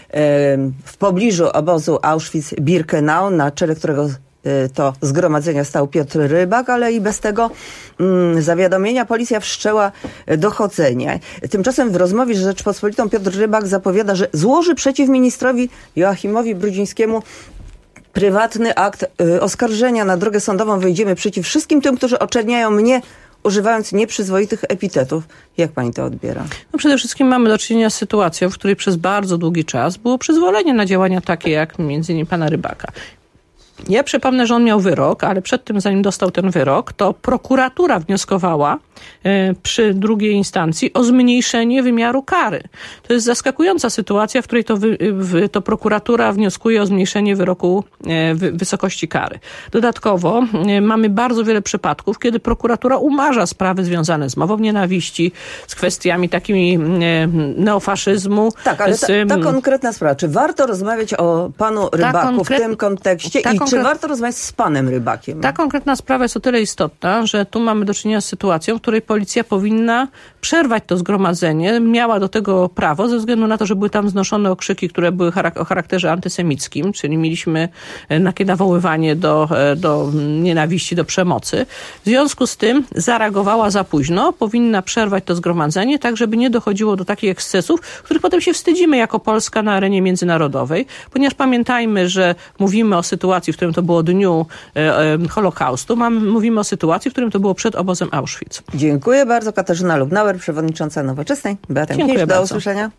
w pobliżu obozu Auschwitz-Birkenau, na czele którego to zgromadzenia stał Piotr Rybak, ale i bez tego mm, zawiadomienia policja wszczęła dochodzenie. Tymczasem w rozmowie z Rzeczpospolitą Piotr Rybak zapowiada, że złoży przeciw ministrowi Joachimowi Brudzińskiemu prywatny akt y, oskarżenia. Na drogę sądową wyjdziemy przeciw wszystkim tym, którzy oczerniają mnie, używając nieprzyzwoitych epitetów. Jak pani to odbiera? No przede wszystkim mamy do czynienia z sytuacją, w której przez bardzo długi czas było przyzwolenie na działania takie jak między innymi pana Rybaka. Ja przypomnę, że on miał wyrok, ale przed tym, zanim dostał ten wyrok, to prokuratura wnioskowała y, przy drugiej instancji o zmniejszenie wymiaru kary. To jest zaskakująca sytuacja, w której to, wy, w, to prokuratura wnioskuje o zmniejszenie wyroku y, wy, wysokości kary. Dodatkowo y, mamy bardzo wiele przypadków, kiedy prokuratura umarza sprawy związane z mową nienawiści, z kwestiami takimi y, neofaszyzmu. Tak, ale z, ta, ta konkretna sprawa. Czy warto rozmawiać o panu Rybaku konkret... w tym kontekście i czy warto rozmawiać z panem Rybakiem? Ta konkretna sprawa jest o tyle istotna, że tu mamy do czynienia z sytuacją, w której policja powinna przerwać to zgromadzenie. Miała do tego prawo ze względu na to, że były tam znoszone okrzyki, które były charak- o charakterze antysemickim, czyli mieliśmy takie nawoływanie do, do nienawiści, do przemocy. W związku z tym zareagowała za późno. Powinna przerwać to zgromadzenie, tak żeby nie dochodziło do takich ekscesów, których potem się wstydzimy jako Polska na arenie międzynarodowej, ponieważ pamiętajmy, że mówimy o sytuacji, w którym to było dniu e, e, Holokaustu. Mam, mówimy o sytuacji, w którym to było przed obozem Auschwitz. Dziękuję bardzo. Katarzyna Lubnauer, przewodnicząca Nowoczesnej. Beata Michniewicz, do usłyszenia.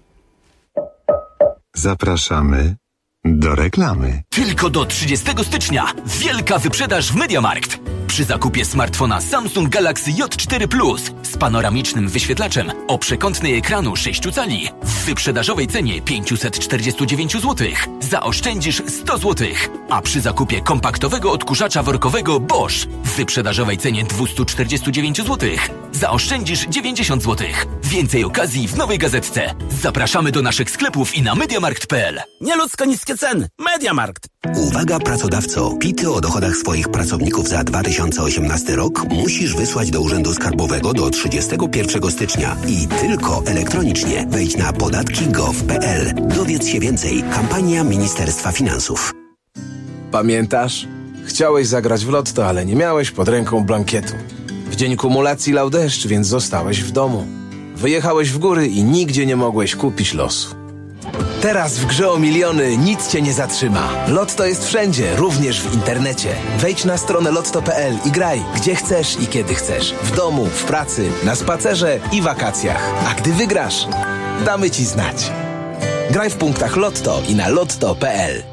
Zapraszamy do reklamy. Tylko do trzydziestego stycznia wielka wyprzedaż w MediaMarkt. Przy zakupie smartfona Samsung Galaxy J cztery Plus z panoramicznym wyświetlaczem o przekątnej ekranu sześć cali w wyprzedażowej cenie pięćset czterdzieści dziewięć złotych zaoszczędzisz sto złotych, a przy zakupie kompaktowego odkurzacza workowego Bosch w wyprzedażowej cenie dwieście czterdzieści dziewięć złotych zaoszczędzisz dziewięćdziesiąt złotych. Więcej okazji w nowej gazetce. Zapraszamy do naszych sklepów i na mediamarkt kropka p l. Nieludzko niskie ceny. MediaMarkt. Uwaga pracodawco, pity o dochodach swoich pracowników za dwa tysiące osiemnasty rok musisz wysłać do Urzędu Skarbowego do trzydziestego pierwszego stycznia i tylko elektronicznie. Wejdź na podatki kropka gov kropka p l. Dowiedz się więcej. Kampania Ministerstwa Finansów. Pamiętasz? Chciałeś zagrać w lotto, ale nie miałeś pod ręką blankietu. W dzień kumulacji lał deszcz, więc zostałeś w domu. Wyjechałeś w góry i nigdzie nie mogłeś kupić losu. Teraz w grze o miliony nic cię nie zatrzyma. Lotto jest wszędzie, również w internecie. Wejdź na stronę lotto kropka p l i graj, gdzie chcesz i kiedy chcesz. W domu, w pracy, na spacerze i wakacjach. A gdy wygrasz, damy ci znać. Graj w punktach Lotto i na lotto kropka p l.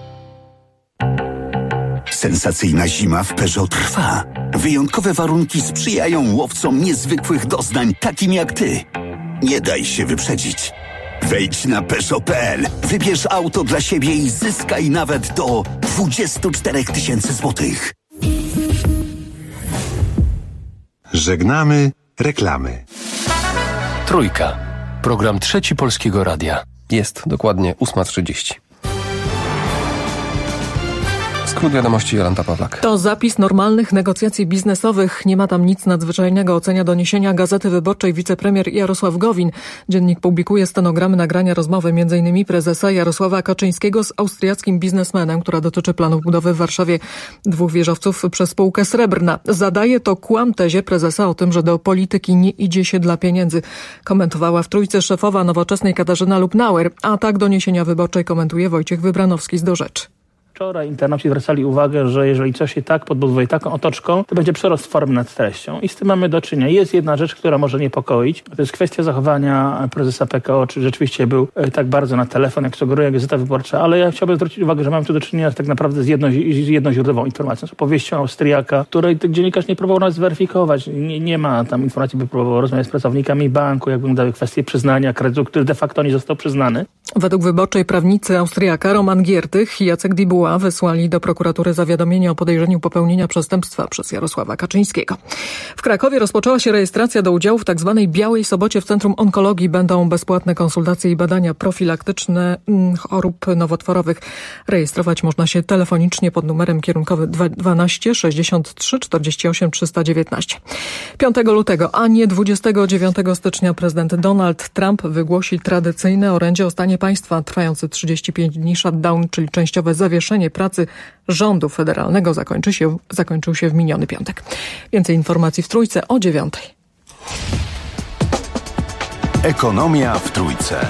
Sensacyjna zima w Peugeot trwa. Wyjątkowe warunki sprzyjają łowcom niezwykłych doznań, takim jak ty. Nie daj się wyprzedzić. Wejdź na Peugeot kropka p l, wybierz auto dla siebie i zyskaj nawet do dwadzieścia cztery tysiące złotych. Żegnamy reklamy. Trójka. Program Trzeci Polskiego Radia. Jest dokładnie ósma trzydzieści. Skrót wiadomości, Jolanta Pawlak. To zapis normalnych negocjacji biznesowych. Nie ma tam nic nadzwyczajnego, ocenia doniesienia Gazety Wyborczej wicepremier Jarosław Gowin. Dziennik publikuje stenogramy nagrania rozmowy m.in. prezesa Jarosława Kaczyńskiego z austriackim biznesmenem, która dotyczy planu budowy w Warszawie dwóch wieżowców przez spółkę Srebrna. Zadaje to kłam tezie prezesa o tym, że do polityki nie idzie się dla pieniędzy. Komentowała w Trójce szefowa Nowoczesnej Katarzyna Lubnauer, a tak doniesienia Wyborczej komentuje Wojciech Wybranowski z Do Rzeczy. Wczoraj internauci zwracali uwagę, że jeżeli coś się tak podbudowuje taką otoczką, to będzie przerost formy nad treścią. I z tym mamy do czynienia. Jest jedna rzecz, która może niepokoić. To jest kwestia zachowania prezesa P K O, czy rzeczywiście był tak bardzo na telefon, jak sugeruje Gazeta Wyborcza. Ale ja chciałbym zwrócić uwagę, że mamy tu do czynienia tak naprawdę z, jedno, z jednoźródłową informacją, z opowieścią Austriaka, której dziennikarz nie próbował nas zweryfikować. Nie, nie ma tam informacji, by próbował rozmawiać z pracownikami banku, jakby mu dały kwestię przyznania kredytu, który de facto nie został przyznany. Według Wyborczej prawnicy Austriaka Roman Giertych i Jacek Dibuła wysłali do prokuratury zawiadomienie o podejrzeniu popełnienia przestępstwa przez Jarosława Kaczyńskiego. W Krakowie rozpoczęła się rejestracja do udziału w tzw. Białej Sobocie w Centrum Onkologii. Będą bezpłatne konsultacje i badania profilaktyczne chorób nowotworowych. Rejestrować można się telefonicznie pod numerem kierunkowym dwanaście sześćdziesiąt trzy czterdzieści osiem trzysta dziewiętnaście. piątego lutego, a nie dwudziestego dziewiątego stycznia prezydent Donald Trump wygłosi tradycyjne orędzie o stanie państwa. Trwający trzydzieści pięć dni shutdown, czyli częściowe zawieszenie pracy rządu federalnego zakończy się, zakończył się w miniony piątek. Więcej informacji w Trójce o dziewiątej. Ekonomia w Trójce.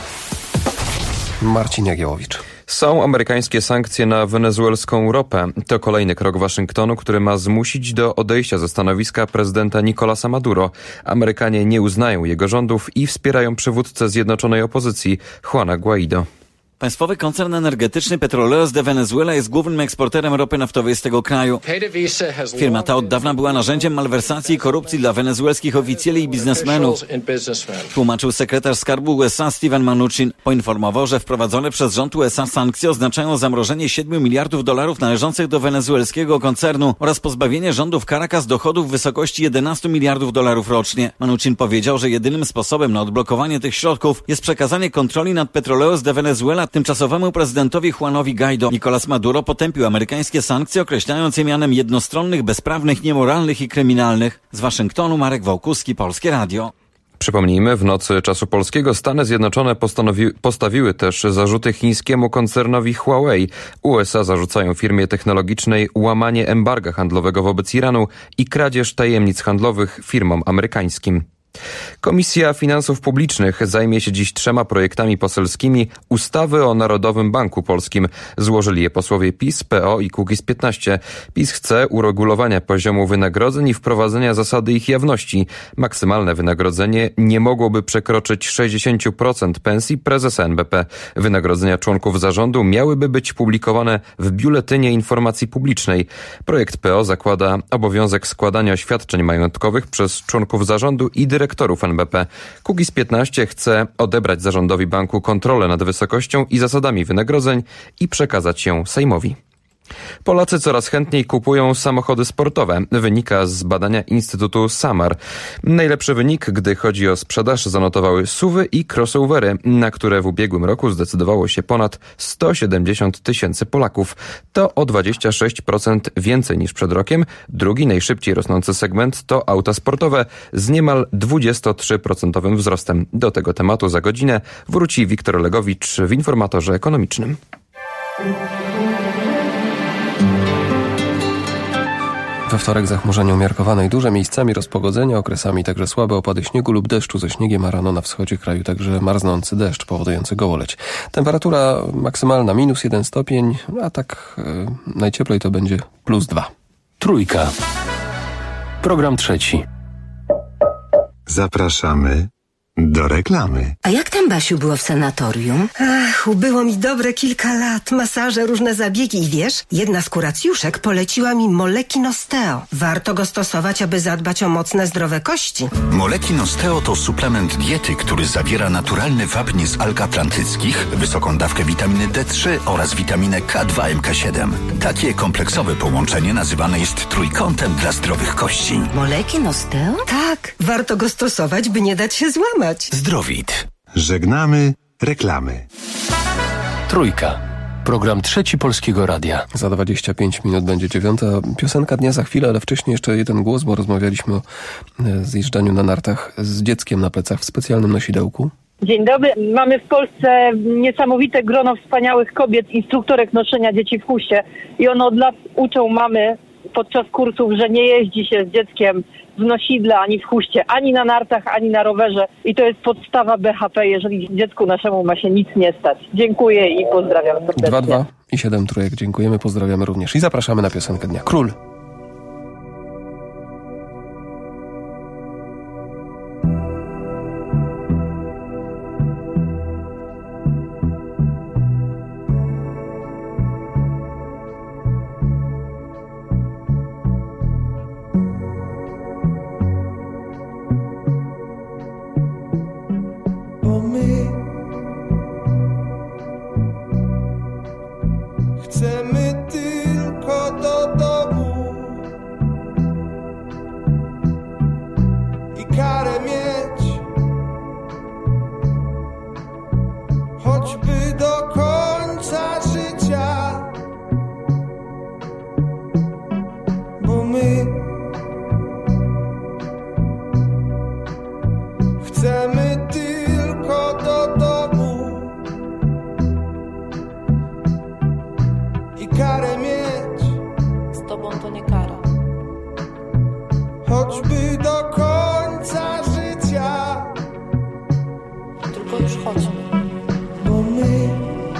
Marcin Jagiełowicz. Są amerykańskie sankcje na wenezuelską ropę. To kolejny krok Waszyngtonu, który ma zmusić do odejścia ze stanowiska prezydenta Nicolasa Maduro. Amerykanie nie uznają jego rządów i wspierają przywódcę zjednoczonej opozycji Juana Guaido. Państwowy koncern energetyczny Petroleos de Venezuela jest głównym eksporterem ropy naftowej z tego kraju. Firma ta od dawna była narzędziem malwersacji i korupcji dla wenezuelskich oficjeli i biznesmenów. Tłumaczył sekretarz skarbu U S A Steven Mnuchin. Poinformował, że wprowadzone przez rząd U S A sankcje oznaczają zamrożenie siedmiu miliardów dolarów należących do wenezuelskiego koncernu oraz pozbawienie rządów Caracas dochodów w wysokości jedenastu miliardów dolarów rocznie. Mnuchin powiedział, że jedynym sposobem na odblokowanie tych środków jest przekazanie kontroli nad Petroleos de Venezuela tymczasowemu prezydentowi Juanowi Guaido. Nicolás Maduro potępił amerykańskie sankcje, określając je mianem jednostronnych, bezprawnych, niemoralnych i kryminalnych. Z Waszyngtonu Marek Wołkuski, Polskie Radio. Przypomnijmy, w nocy czasu polskiego Stany Zjednoczone postanowi- postawiły też zarzuty chińskiemu koncernowi Huawei. U S A zarzucają firmie technologicznej łamanie embarga handlowego wobec Iranu i kradzież tajemnic handlowych firmom amerykańskim. Komisja Finansów Publicznych zajmie się dziś trzema projektami poselskimi ustawy o Narodowym Banku Polskim. Złożyli je posłowie PiS, P O i Kukiz piętnaście. PiS chce uregulowania poziomu wynagrodzeń i wprowadzenia zasady ich jawności. Maksymalne wynagrodzenie nie mogłoby przekroczyć sześćdziesiąt procent pensji prezesa N B P. Wynagrodzenia członków zarządu miałyby być publikowane w Biuletynie Informacji Publicznej. Projekt P O zakłada obowiązek składania oświadczeń majątkowych przez członków zarządu i dyrektorów N B P. Kukiz piętnaście chce odebrać zarządowi banku kontrolę nad wysokością i zasadami wynagrodzeń i przekazać ją Sejmowi. Polacy coraz chętniej kupują samochody sportowe. Wynika z badania Instytutu Samar. Najlepszy wynik, gdy chodzi o sprzedaż, zanotowały suwy i crossovery, na które w ubiegłym roku zdecydowało się ponad sto siedemdziesiąt tysięcy Polaków. To o dwadzieścia sześć procent więcej niż przed rokiem. Drugi najszybciej rosnący segment to auta sportowe z niemal dwudziestotrzyprocentowym wzrostem. Do tego tematu za godzinę wróci Wiktor Legowicz w Informatorze Ekonomicznym. We wtorek zachmurzenie umiarkowane i duże, miejscami rozpogodzenia, okresami także słabe opady śniegu lub deszczu ze śniegiem, a rano na wschodzie kraju także marznący deszcz powodujący gołoleć. Temperatura maksymalna minus jeden stopień, a tak yy, najcieplej to będzie plus dwa. Trójka. Program trzeci. Zapraszamy do reklamy. A jak tam, Basiu, było w sanatorium? Ach, ubyło mi dobre kilka lat. Masaże, różne zabiegi i wiesz, jedna z kuracjuszek poleciła mi Moleki Nosteo. Warto go stosować, aby zadbać o mocne, zdrowe kości. Moleki Nosteo to suplement diety, który zawiera naturalny wapń z alg atlantyckich, wysoką dawkę witaminy D trzy oraz witaminę K dwa M K siedem. Takie kompleksowe połączenie nazywane jest trójkątem dla zdrowych kości. Moleki Nosteo? Tak, warto go stosować, by nie dać się złamać. Zdrowit. Żegnamy reklamy. Trójka. Program trzeci Polskiego Radia. Za dwadzieścia pięć minut będzie dziewiąta. Piosenka dnia za chwilę, ale wcześniej jeszcze jeden głos, bo rozmawialiśmy o zjeżdżaniu na nartach z dzieckiem na plecach w specjalnym nosidełku. Dzień dobry. Mamy w Polsce niesamowite grono wspaniałych kobiet, instruktorek noszenia dzieci w huście i one od lat uczą mamy podczas kursów, że nie jeździ się z dzieckiem w nosidle, ani w huście, ani na nartach, ani na rowerze. I to jest podstawa B H P, jeżeli dziecku naszemu ma się nic nie stać. Dziękuję i pozdrawiam serdecznie. dwa dwa i siedem trójek. Dziękujemy, pozdrawiamy również i zapraszamy na piosenkę dnia. Król. Chcemy tylko do domu i karę mieć, choćby do końca życia, bo my chcemy tylko do domu i karę mieć. Z tobą to nie kara. Choćby do końca życia. Tylko już chodźmy. Bo my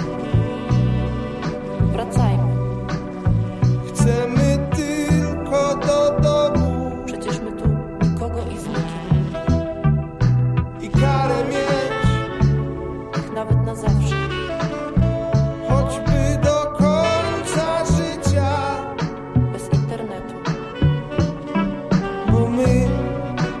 wracajmy. Chcemy tylko do domu. Przecież my tu nikogo i z nikim. I karę mieć. Tak nawet na zawsze. Choćby do końca życia. Bez internetu. Bo my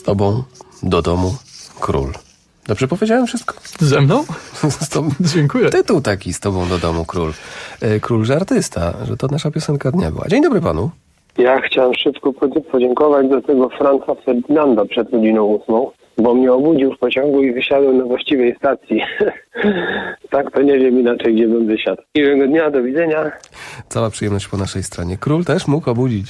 tobą do domu król. Dobrze powiedziałem wszystko? Ze mną? Z tobą. Dziękuję. Tytuł taki, z tobą do domu król. Król, że artysta, że to nasza piosenka dnia była. Dzień dobry panu. Ja chciałem szybko podziękować za tego Franza Ferdynanda przed godziną ósmą, bo mnie obudził w pociągu i wysiadłem na właściwej stacji. Tak to nie wiem inaczej, gdzie bym wysiadł. Miłego dnia, do widzenia. Cała przyjemność po naszej stronie. Król też mógł obudzić.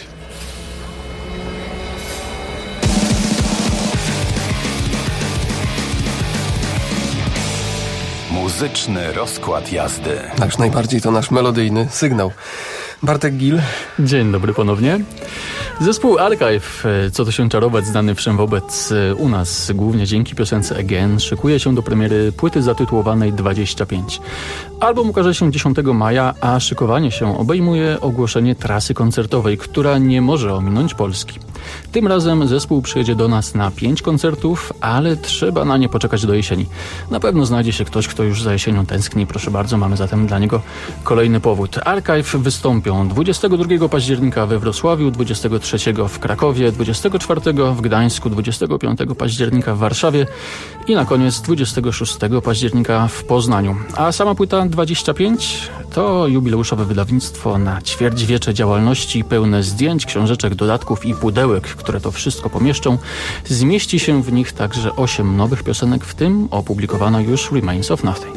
Muzyczny rozkład jazdy. Nasz najbardziej to nasz melodyjny sygnał. Bartek Gil. Dzień dobry ponownie. Zespół Archive, co to się czarować, znany wszem wobec u nas, głównie dzięki piosence Again, szykuje się do premiery płyty zatytułowanej dwadzieścia pięć. Album ukaże się dziesiątego maja, a szykowanie się obejmuje ogłoszenie trasy koncertowej, która nie może ominąć Polski. Tym razem zespół przyjedzie do nas na pięć koncertów, ale trzeba na nie poczekać do jesieni. Na pewno znajdzie się ktoś, kto już za jesienią tęskni. Proszę bardzo, mamy zatem dla niego kolejny powód. Archive wystąpią dwudziestego drugiego października we Wrocławiu, dwudziestego trzeciego w Krakowie, dwudziestego czwartego w Gdańsku, dwudziestego piątego października w Warszawie i na koniec dwudziestego szóstego października w Poznaniu. A sama płyta dwadzieścia pięć to jubileuszowe wydawnictwo na ćwierćwiecze działalności, pełne zdjęć, książeczek, dodatków i pudełek, które to wszystko pomieszczą. Zmieści się w nich także osiem nowych piosenek, w tym opublikowano już Remains of Nothing.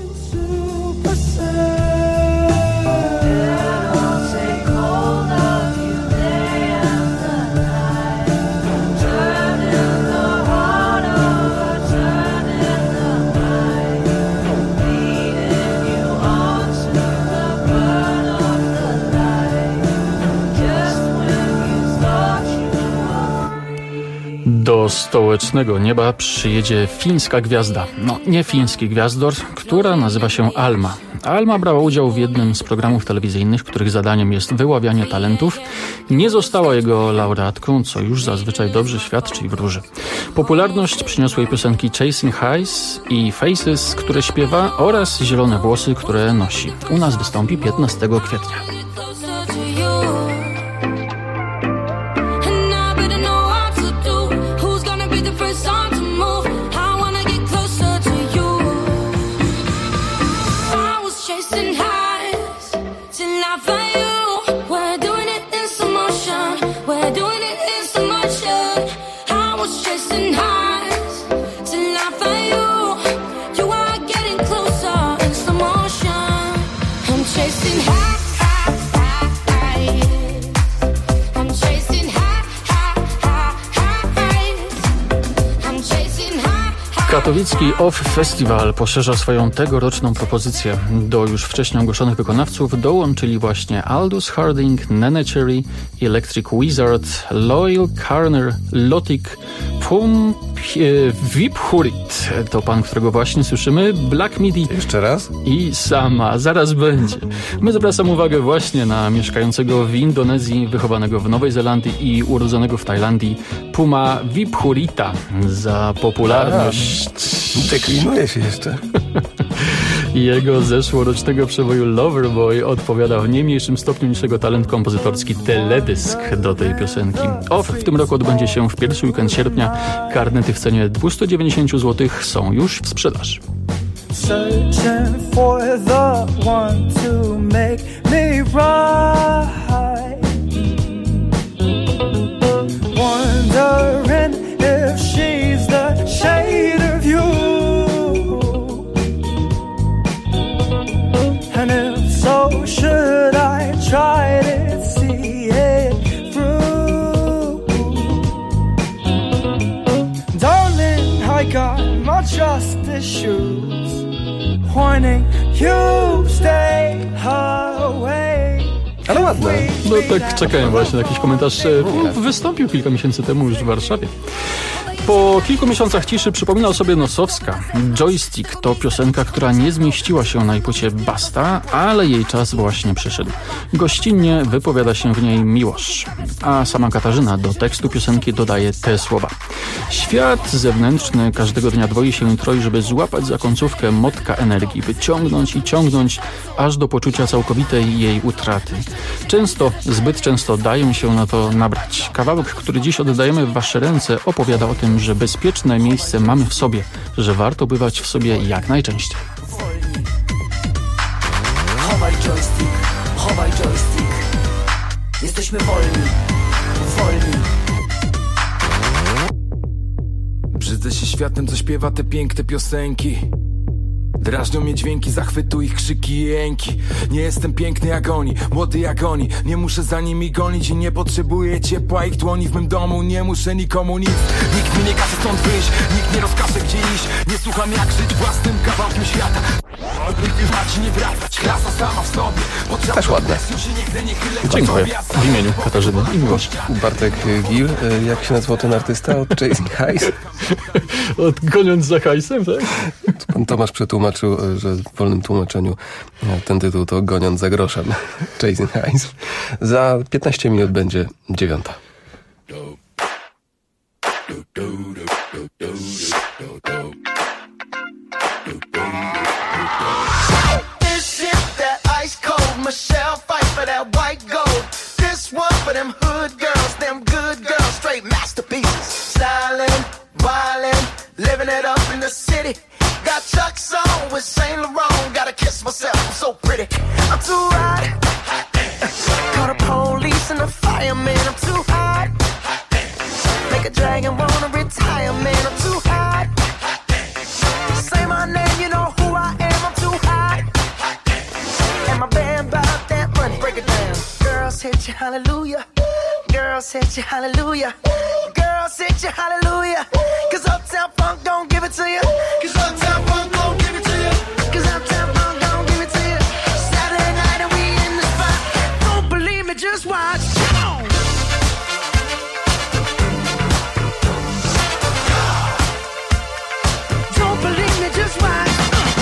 Do stołecznego nieba przyjedzie fińska gwiazda. No, nie fiński gwiazdor, która nazywa się Alma. Alma brała udział w jednym z programów telewizyjnych, których zadaniem jest wyławianie talentów. Nie została jego laureatką, co już zazwyczaj dobrze świadczy i wróży. Popularność przyniosły jej piosenki Chasing Highs i Faces, które śpiewa, oraz Zielone włosy, które nosi. U nas wystąpi piętnastego kwietnia. Katowicki Off Festival poszerza swoją tegoroczną propozycję. Do już wcześniej ogłoszonych wykonawców dołączyli właśnie Aldous Harding, Nene Cherry, Electric Wizard, Loyal Carner, Lotik, Pum, Viphurit, to pan, którego właśnie słyszymy, Black Midi. Jeszcze raz? I sama, zaraz będzie. My zwracam uwagę właśnie na mieszkającego w Indonezji, wychowanego w Nowej Zelandii i urodzonego w Tajlandii Puma Viphurita za popularność. Deklinuje się jeszcze. Jego zeszłorocznego przeboju Loverboy odpowiada w nie mniejszym stopniu niż jego talent kompozytorski teledysk do tej piosenki. Off w tym roku odbędzie się w pierwszy weekend sierpnia. Karnety w cenie dwieście dziewięćdziesiąt złotych są już w sprzedaży. Searching for the one to make me right. Wondering if she's the shade of you. And if so, should I try to see it through? Darling, I got my trust issues, warning you stay away. Ale ładne. No tak, czekałem właśnie na jakiś komentarz. Wystąpił kilka miesięcy temu już w Warszawie. Po kilku miesiącach ciszy przypominał sobie Nosowska. Joystick to piosenka, która nie zmieściła się na jej płycie Basta, ale jej czas właśnie przyszedł. Gościnnie wypowiada się w niej Miłosz, a sama Katarzyna do tekstu piosenki dodaje te słowa. Świat zewnętrzny każdego dnia dwoi się i troi, żeby złapać za końcówkę motka energii, by ciągnąć i ciągnąć, aż do poczucia całkowitej jej utraty. Często, zbyt często dają się na to nabrać. Kawałek, który dziś oddajemy w wasze ręce, opowiada o tym, tym, że bezpieczne miejsce mamy w sobie, że warto bywać w sobie jak najczęściej. Chowaj joystick, chowaj joystick. Jesteśmy wolni, wolni. Brzydzę się światem, co śpiewa te piękne piosenki. Drażnią mnie dźwięki zachwytu, ich krzyki i jęki. Nie jestem piękny jak oni, młody jak oni. Nie muszę za nimi gonić i nie potrzebuję ciepła ich dłoni w mym domu. Nie muszę nikomu nic, nikt mi nie każe stąd wyjść. Nikt nie rozkaże gdzie iść. Nie słucham jak żyć własnym kawałkiem świata. Nigdy macie nie wracać, klasa sama w sobie. Też ładne. Dziękuję. W imieniu Katarzyny i miłości. Bartek Gil, jak się nazywał ten artysta od Chasing Highs? Od Goniąc za hajsem, tak? Pan Tomasz przetłumaczył, że w wolnym tłumaczeniu ten tytuł to Goniąc za groszem. Chasing Highs. Za piętnaście minut będzie dziewiąta. This is that ice cold Michelle fight for that white gold. This one for them hood girls, them good girls, straight masterpieces. Stylin', wildin', living it up in the city. Got Chuck's on with Saint Laurent. Gotta kiss myself, I'm so pretty. I'm too hot. Call the police and the fireman. I'm too hot. Make a dragon wanna retire, man. I'm too hot. Say my name, you know who I am. I'm too hot. And my band bought that money. Break it down. Girls hit you, hallelujah. Girls hit you, hallelujah. Girls hit you, hallelujah. Cause Uptown Funk don't give it to you. Cause Uptown Funk don't give it to you. Cause Uptown Funk don't give it to you. Saturday night and we in the spot. Don't believe me, just watch. Come on. Don't believe me, just watch.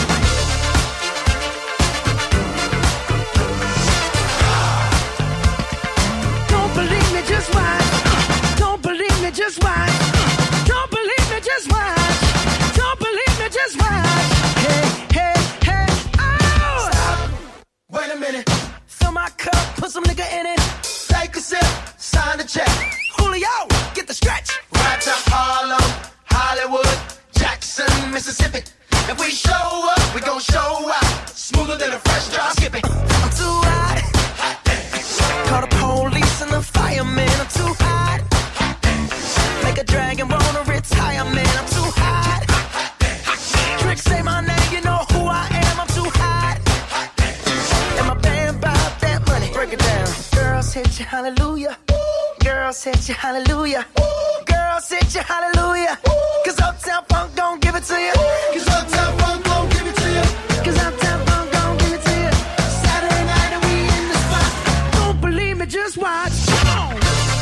Don't believe me, just watch. Don't believe me, just watch. Don't believe me, just watch. Don't believe me, just watch. Hey, hey, hey, oh! Stop. Wait a minute. Fill my cup, put some nigga in it. Take a sip, sign the check. Julio, get the stretch. Right to Harlem, Hollywood, Jackson, Mississippi. If we show up, we gon' show out. Smoother than a fresh drop. Skip it. I'm too hot. Call the police and the fireman. I'm too hot. Make a dragon wanna retire, man. I'm too hot. Tricks say my name, you know who I am. I'm too hot. And my band bought that money. Break it down. Girls hit you, hallelujah. Girls hit you, hallelujah. Girls hit you, hallelujah. Cause Uptown Funk don't give it to you. Cause Uptown Funk don't give it to you. Cause Uptown Funk don't give it to you. Saturday night and we in the spot. Don't believe me, just watch. Come on.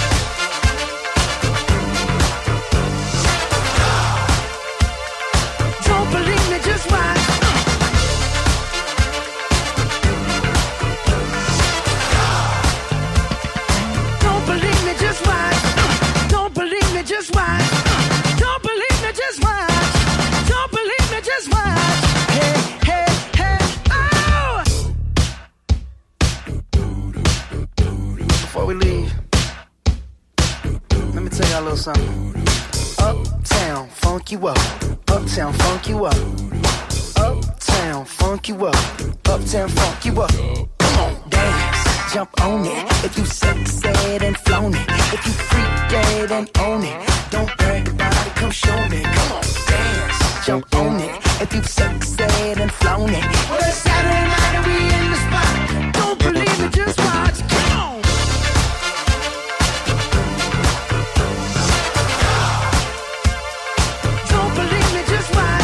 Don't believe me, just watch. Don't believe me, just watch. Don't believe me, just watch. Don't believe me, just watch. Don't believe me, just watch. Hey, hey, hey, oh! Before we leave, let me tell y'all a little something. Uptown, funk you up. Uptown, funk you up. Uptown, funk you up. Uptown, funk you up. Come on, dance, jump on it. If you sexed and flown it. If you freak dead and own it. Don't brag about it, come show me. Come on, dance, jump on it. If you sexed and flown it. Well, it's Saturday night and we in the spot. Don't believe it, just watch. Come on. Don't believe me, just watch.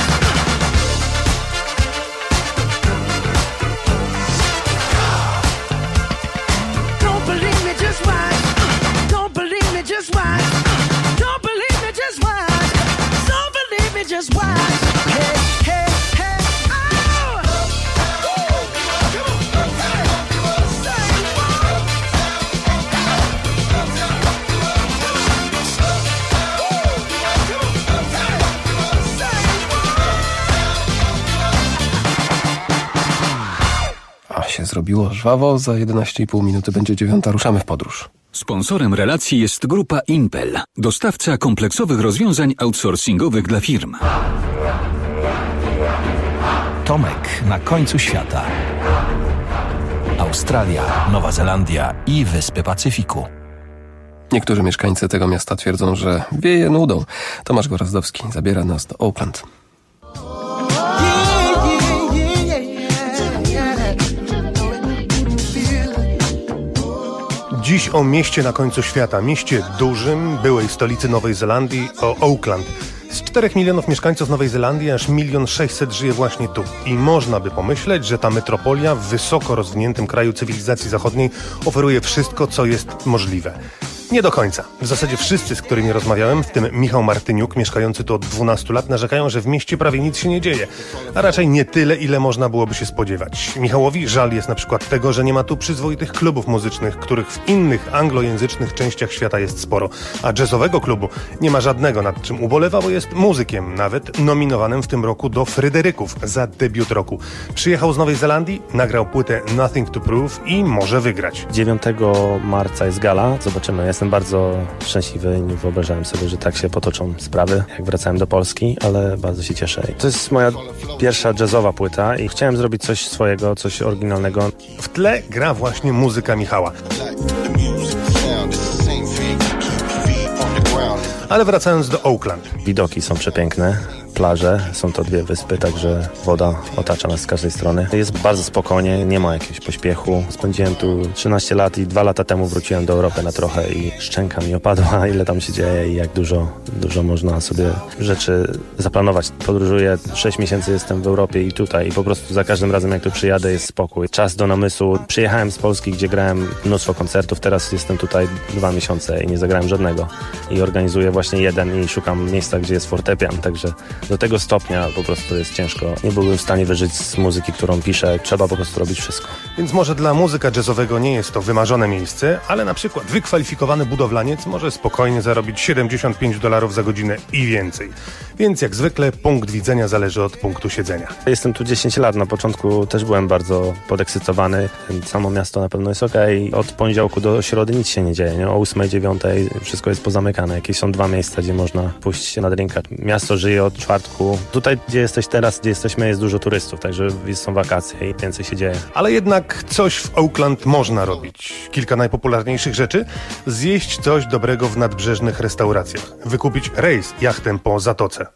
Don't believe me, just watch. Don't believe me, just watch. Don't believe me, just watch. Don't believe me, just watch. Hey, hey, hey, oh! A się zrobiło żwawo, za jedenaście i pół minuty będzie dziewiąta, ruszamy w podróż. Sponsorem relacji jest grupa Impel, dostawca kompleksowych rozwiązań outsourcingowych dla firm. Tomek na końcu świata. Australia, Nowa Zelandia i Wyspy Pacyfiku. Niektórzy mieszkańcy tego miasta twierdzą, że wieje nudą. Tomasz Gorazdowski zabiera nas do Auckland. Dziś o mieście na końcu świata, mieście dużym, byłej stolicy Nowej Zelandii, o Auckland. Z czterech milionów mieszkańców Nowej Zelandii aż milion sześćset żyje właśnie tu. I można by pomyśleć, że ta metropolia w wysoko rozwiniętym kraju cywilizacji zachodniej oferuje wszystko, co jest możliwe. Nie do końca. W zasadzie wszyscy, z którymi rozmawiałem, w tym Michał Martyniuk, mieszkający tu od dwunastu lat, narzekają, że w mieście prawie nic się nie dzieje. A raczej nie tyle, ile można byłoby się spodziewać. Michałowi żal jest na przykład tego, że nie ma tu przyzwoitych klubów muzycznych, których w innych anglojęzycznych częściach świata jest sporo. A jazzowego klubu nie ma żadnego, nad czym ubolewa, bo jest muzykiem, nawet nominowanym w tym roku do Fryderyków za debiut roku. Przyjechał z Nowej Zelandii, nagrał płytę Nothing to Prove i może wygrać. dziewiątego marca jest gala. Zobaczymy. Jestem bardzo szczęśliwy i nie wyobrażałem sobie, że tak się potoczą sprawy, jak wracałem do Polski, ale bardzo się cieszę. To jest moja pierwsza jazzowa płyta i chciałem zrobić coś swojego, coś oryginalnego. W tle gra właśnie muzyka Michała. Ale wracając do Auckland. Widoki są przepiękne. Plaże, są to dwie wyspy, także woda otacza nas z każdej strony. Jest bardzo spokojnie, nie ma jakiegoś pośpiechu. Spędziłem tu trzynaście lat i dwa lata temu wróciłem do Europy na trochę i szczęka mi opadła, ile tam się dzieje i jak dużo, dużo można sobie rzeczy zaplanować. Podróżuję, sześć miesięcy jestem w Europie i tutaj i po prostu za każdym razem jak tu przyjadę jest spokój. Czas do namysłu. Przyjechałem z Polski, gdzie grałem mnóstwo koncertów, teraz jestem tutaj dwa miesiące i nie zagrałem żadnego. I organizuję właśnie jeden i szukam miejsca, gdzie jest fortepian, także do tego stopnia po prostu jest ciężko. Nie byłbym w stanie wyżyć z muzyki, którą piszę. Trzeba po prostu robić wszystko. Więc może dla muzyka jazzowego nie jest to wymarzone miejsce, ale na przykład wykwalifikowany budowlaniec może spokojnie zarobić siedemdziesiąt pięć dolarów za godzinę i więcej. Więc jak zwykle punkt widzenia zależy od punktu siedzenia. Jestem tu dziesięć lat. Na początku też byłem bardzo podekscytowany. Samo miasto na pewno jest okej. Od poniedziałku do środy nic się nie dzieje. Nie? O ósmej, dziewiątej wszystko jest pozamykane. Jakieś są dwa miejsca, gdzie można pójść się na drinka. Miasto żyje od czwartku. Tutaj, gdzie jesteś teraz, gdzie jesteśmy, jest dużo turystów, także są wakacje i więcej się dzieje. Ale jednak coś w Auckland można robić. Kilka najpopularniejszych rzeczy. Zjeść coś dobrego w nadbrzeżnych restauracjach. Wykupić rejs jachtem po zatoce.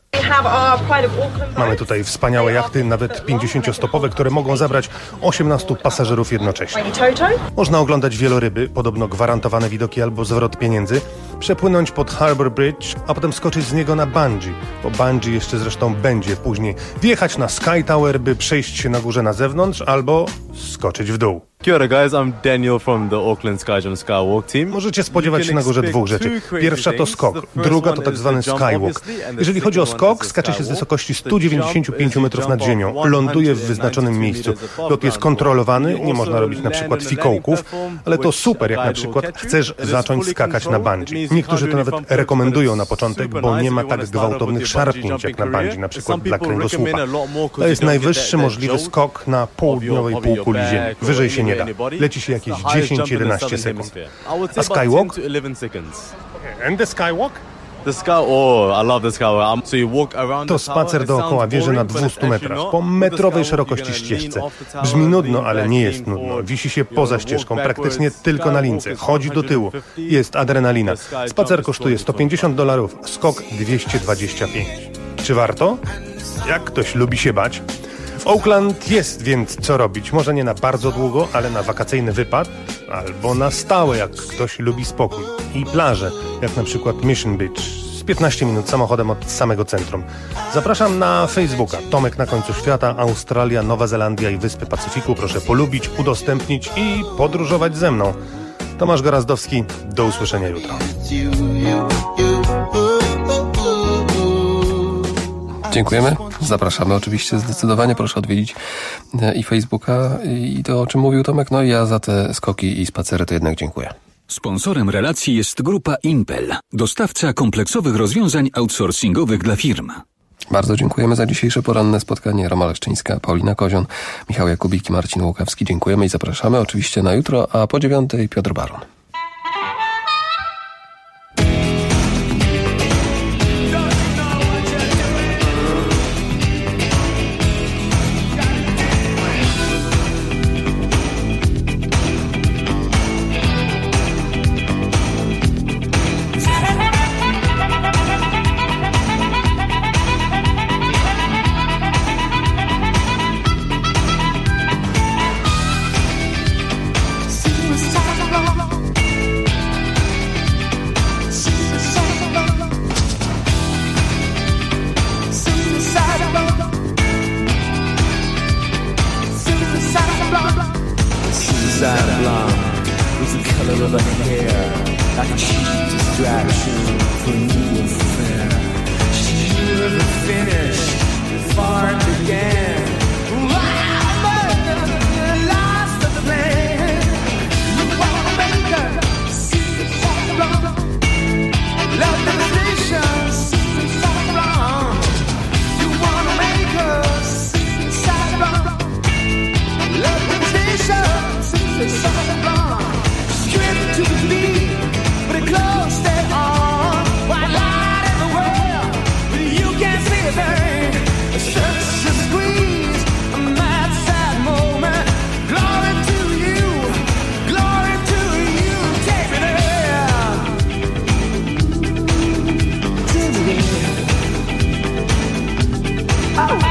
Mamy tutaj wspaniałe jachty, nawet pięćdziesięciostopowe, które mogą zabrać osiemnastu pasażerów jednocześnie. Można oglądać wieloryby, podobno gwarantowane widoki albo zwrot pieniędzy, przepłynąć pod Harbour Bridge, a potem skoczyć z niego na bungee, bo bungee jeszcze zresztą będzie później. Wjechać na Sky Tower, by przejść się na górze na zewnątrz, albo skoczyć w dół. Kia ora guys, I'm Daniel from the Auckland Skyjump Skywalk team. Możecie spodziewać się na górze dwóch rzeczy. Pierwsza to skok, druga to tak zwany skywalk. Jeżeli chodzi o skok, skacze się z wysokości stu dziewięćdziesięciu pięciu metrów nad ziemią. Ląduje w wyznaczonym miejscu. Lot jest kontrolowany, nie można robić na przykład fikołków, ale to super, jak na przykład chcesz zacząć skakać na bungee. Niektórzy to nawet rekomendują na początek, bo nie ma tak gwałtownych szarpnięć jak na bungee, na przykład dla kręgosłupa. To jest najwyższy możliwy skok na południowej półkuli Ziemi. Wyżej się nie da. Leci się jakieś dziesięć do jedenastu sekund. A skywalk? And the skywalk? To spacer dookoła wieży na dwustu metrach, po metrowej szerokości ścieżce. Brzmi nudno, ale nie jest nudno. Wisi się poza ścieżką, praktycznie tylko na lince. Chodzi do tyłu. Jest adrenalina. Spacer kosztuje sto pięćdziesiąt dolarów, skok dwieście dwadzieścia pięć. Czy warto? Jak ktoś lubi się bać? W Auckland jest więc co robić. Może nie na bardzo długo, ale na wakacyjny wypad albo na stałe, jak ktoś lubi spokój. I plaże, jak na przykład Mission Beach. Z piętnaście minut samochodem od samego centrum. Zapraszam na Facebooka. Tomek na końcu świata, Australia, Nowa Zelandia i Wyspy Pacyfiku. Proszę polubić, udostępnić i podróżować ze mną. Tomasz Gorazdowski. Do usłyszenia jutro. Dziękujemy. Zapraszamy oczywiście zdecydowanie. Proszę odwiedzić i Facebooka i to, o czym mówił Tomek. No i ja za te skoki i spacery to jednak dziękuję. Sponsorem relacji jest grupa Impel, dostawca kompleksowych rozwiązań outsourcingowych dla firm. Bardzo dziękujemy za dzisiejsze poranne spotkanie. Roma Leszczyńska, Paulina Kozion, Michał Jakubik i Marcin Łukawski. Dziękujemy i zapraszamy oczywiście na jutro, a po dziewiątej Piotr Baron. blonde was the color of her hair, like a cheap distraction for a new affair. She never finished before it began. Wow, but you lost the plan. You wanna make her see what's wrong. Love devastation, see what's wrong. You wanna make her see what's wrong. Love devastation, see what's wrong. Straight to the beat, but it close stay on. Why light in the world, but you can't see a thing. Such a squeeze, a mad sad moment. Glory to you, glory to you. Take me there, take me there. Oh.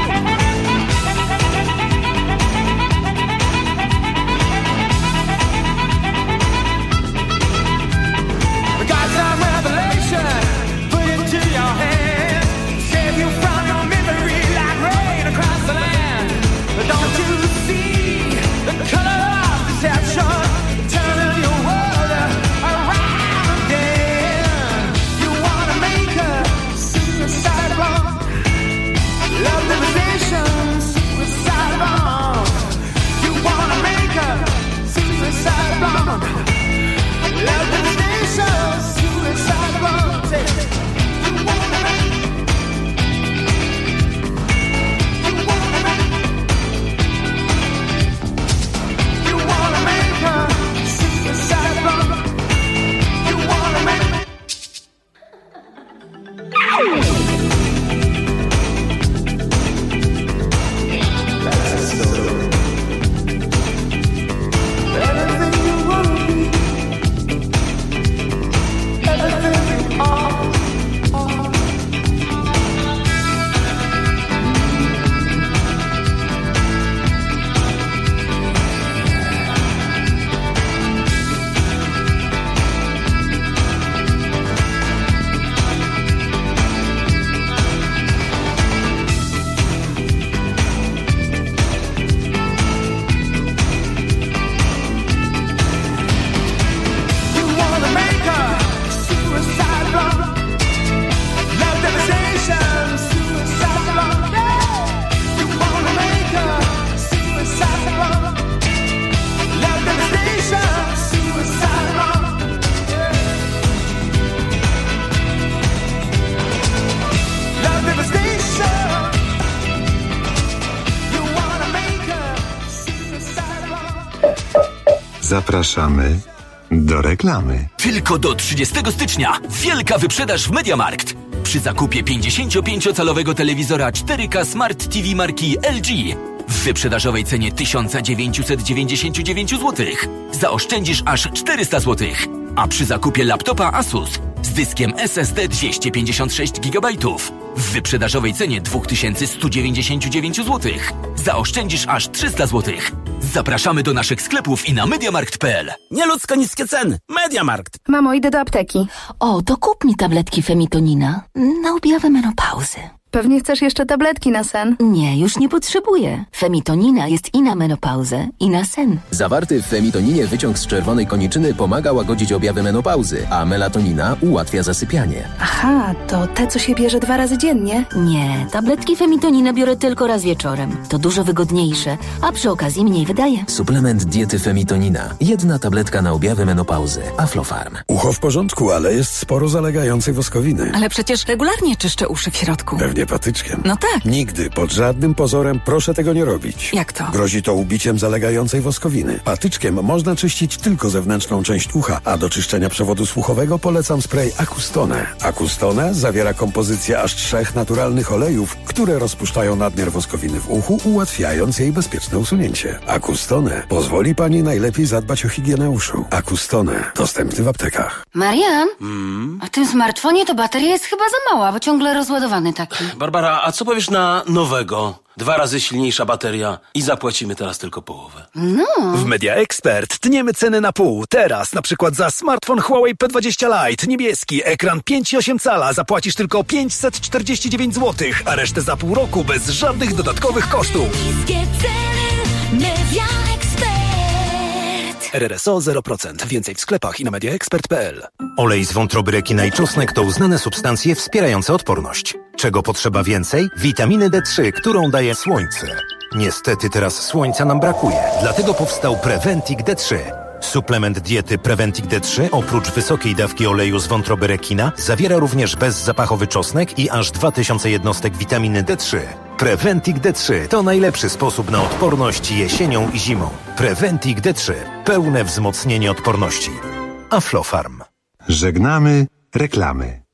Zapraszamy do reklamy. Tylko do trzydziestego stycznia wielka wyprzedaż w MediaMarkt. Przy zakupie pięćdziesięciopięciocalowego telewizora cztery K Smart T V marki L G w wyprzedażowej cenie tysiąc dziewięćset dziewięćdziesiąt dziewięć złotych zaoszczędzisz aż czterysta złotych. A przy zakupie laptopa Asus z dyskiem S S D dwieście pięćdziesiąt sześć gigabajtów w wyprzedażowej cenie dwa tysiące sto dziewięćdziesiąt dziewięć złotych zaoszczędzisz aż trzysta złotych. Zapraszamy do naszych sklepów i na mediamarkt kropka p l. Nieludzko niskie ceny. MediaMarkt. Mamo, idę do apteki. O, to kup mi tabletki Femitonina na objawę menopauzy. Pewnie chcesz jeszcze tabletki na sen? Nie, już nie potrzebuję. Femitonina jest i na menopauzę, i na sen. Zawarty w femitoninie wyciąg z czerwonej koniczyny pomaga łagodzić objawy menopauzy, a melatonina ułatwia zasypianie. Aha, to te, co się bierze dwa razy dziennie? Nie, tabletki Femitonina biorę tylko raz wieczorem. To dużo wygodniejsze, a przy okazji mniej wydaje. Suplement diety Femitonina. Jedna tabletka na objawy menopauzy. Aflofarm. Ucho w porządku, ale jest sporo zalegającej woskowiny. Ale przecież regularnie czyszczę uszy w środku. Pewnie patyczkiem. No tak. Nigdy, pod żadnym pozorem proszę tego nie robić. Jak to? Grozi to ubiciem zalegającej woskowiny. Patyczkiem można czyścić tylko zewnętrzną część ucha, a do czyszczenia przewodu słuchowego polecam spray Acustone. Acustone zawiera kompozycję aż trzech naturalnych olejów, które rozpuszczają nadmiar woskowiny w uchu, ułatwiając jej bezpieczne usunięcie. Acustone pozwoli pani najlepiej zadbać o higienę uszu. Acustone dostępny w aptekach. Marian, Mm. a w tym smartfonie to bateria jest chyba za mała, bo ciągle rozładowany taki. Barbara, a co powiesz na nowego? Dwa razy silniejsza bateria i zapłacimy teraz tylko połowę. No. W Media Expert tniemy ceny na pół. Teraz na przykład za smartfon Huawei P dwadzieścia Lite niebieski, ekran pięć i osiem cala zapłacisz tylko pięćset czterdzieści dziewięć złotych, a resztę za pół roku bez żadnych dodatkowych kosztów. Niskie ceny, Media Expert. R R S O zero procent. Więcej w sklepach i na mediaexpert kropka p l. Olej z wątroby rekina i czosnek to uznane substancje wspierające odporność. Czego potrzeba więcej? Witaminy D trzy, którą daje słońce. Niestety teraz słońca nam brakuje, dlatego powstał Preventic D trzy. Suplement diety Preventic D trzy oprócz wysokiej dawki oleju z wątroby rekina zawiera również bezzapachowy czosnek i aż dwa tysiące jednostek witaminy D trzy. Preventic D trzy to najlepszy sposób na odporność jesienią i zimą. Preventic D trzy. Pełne wzmocnienie odporności. Aflofarm. Żegnamy reklamy.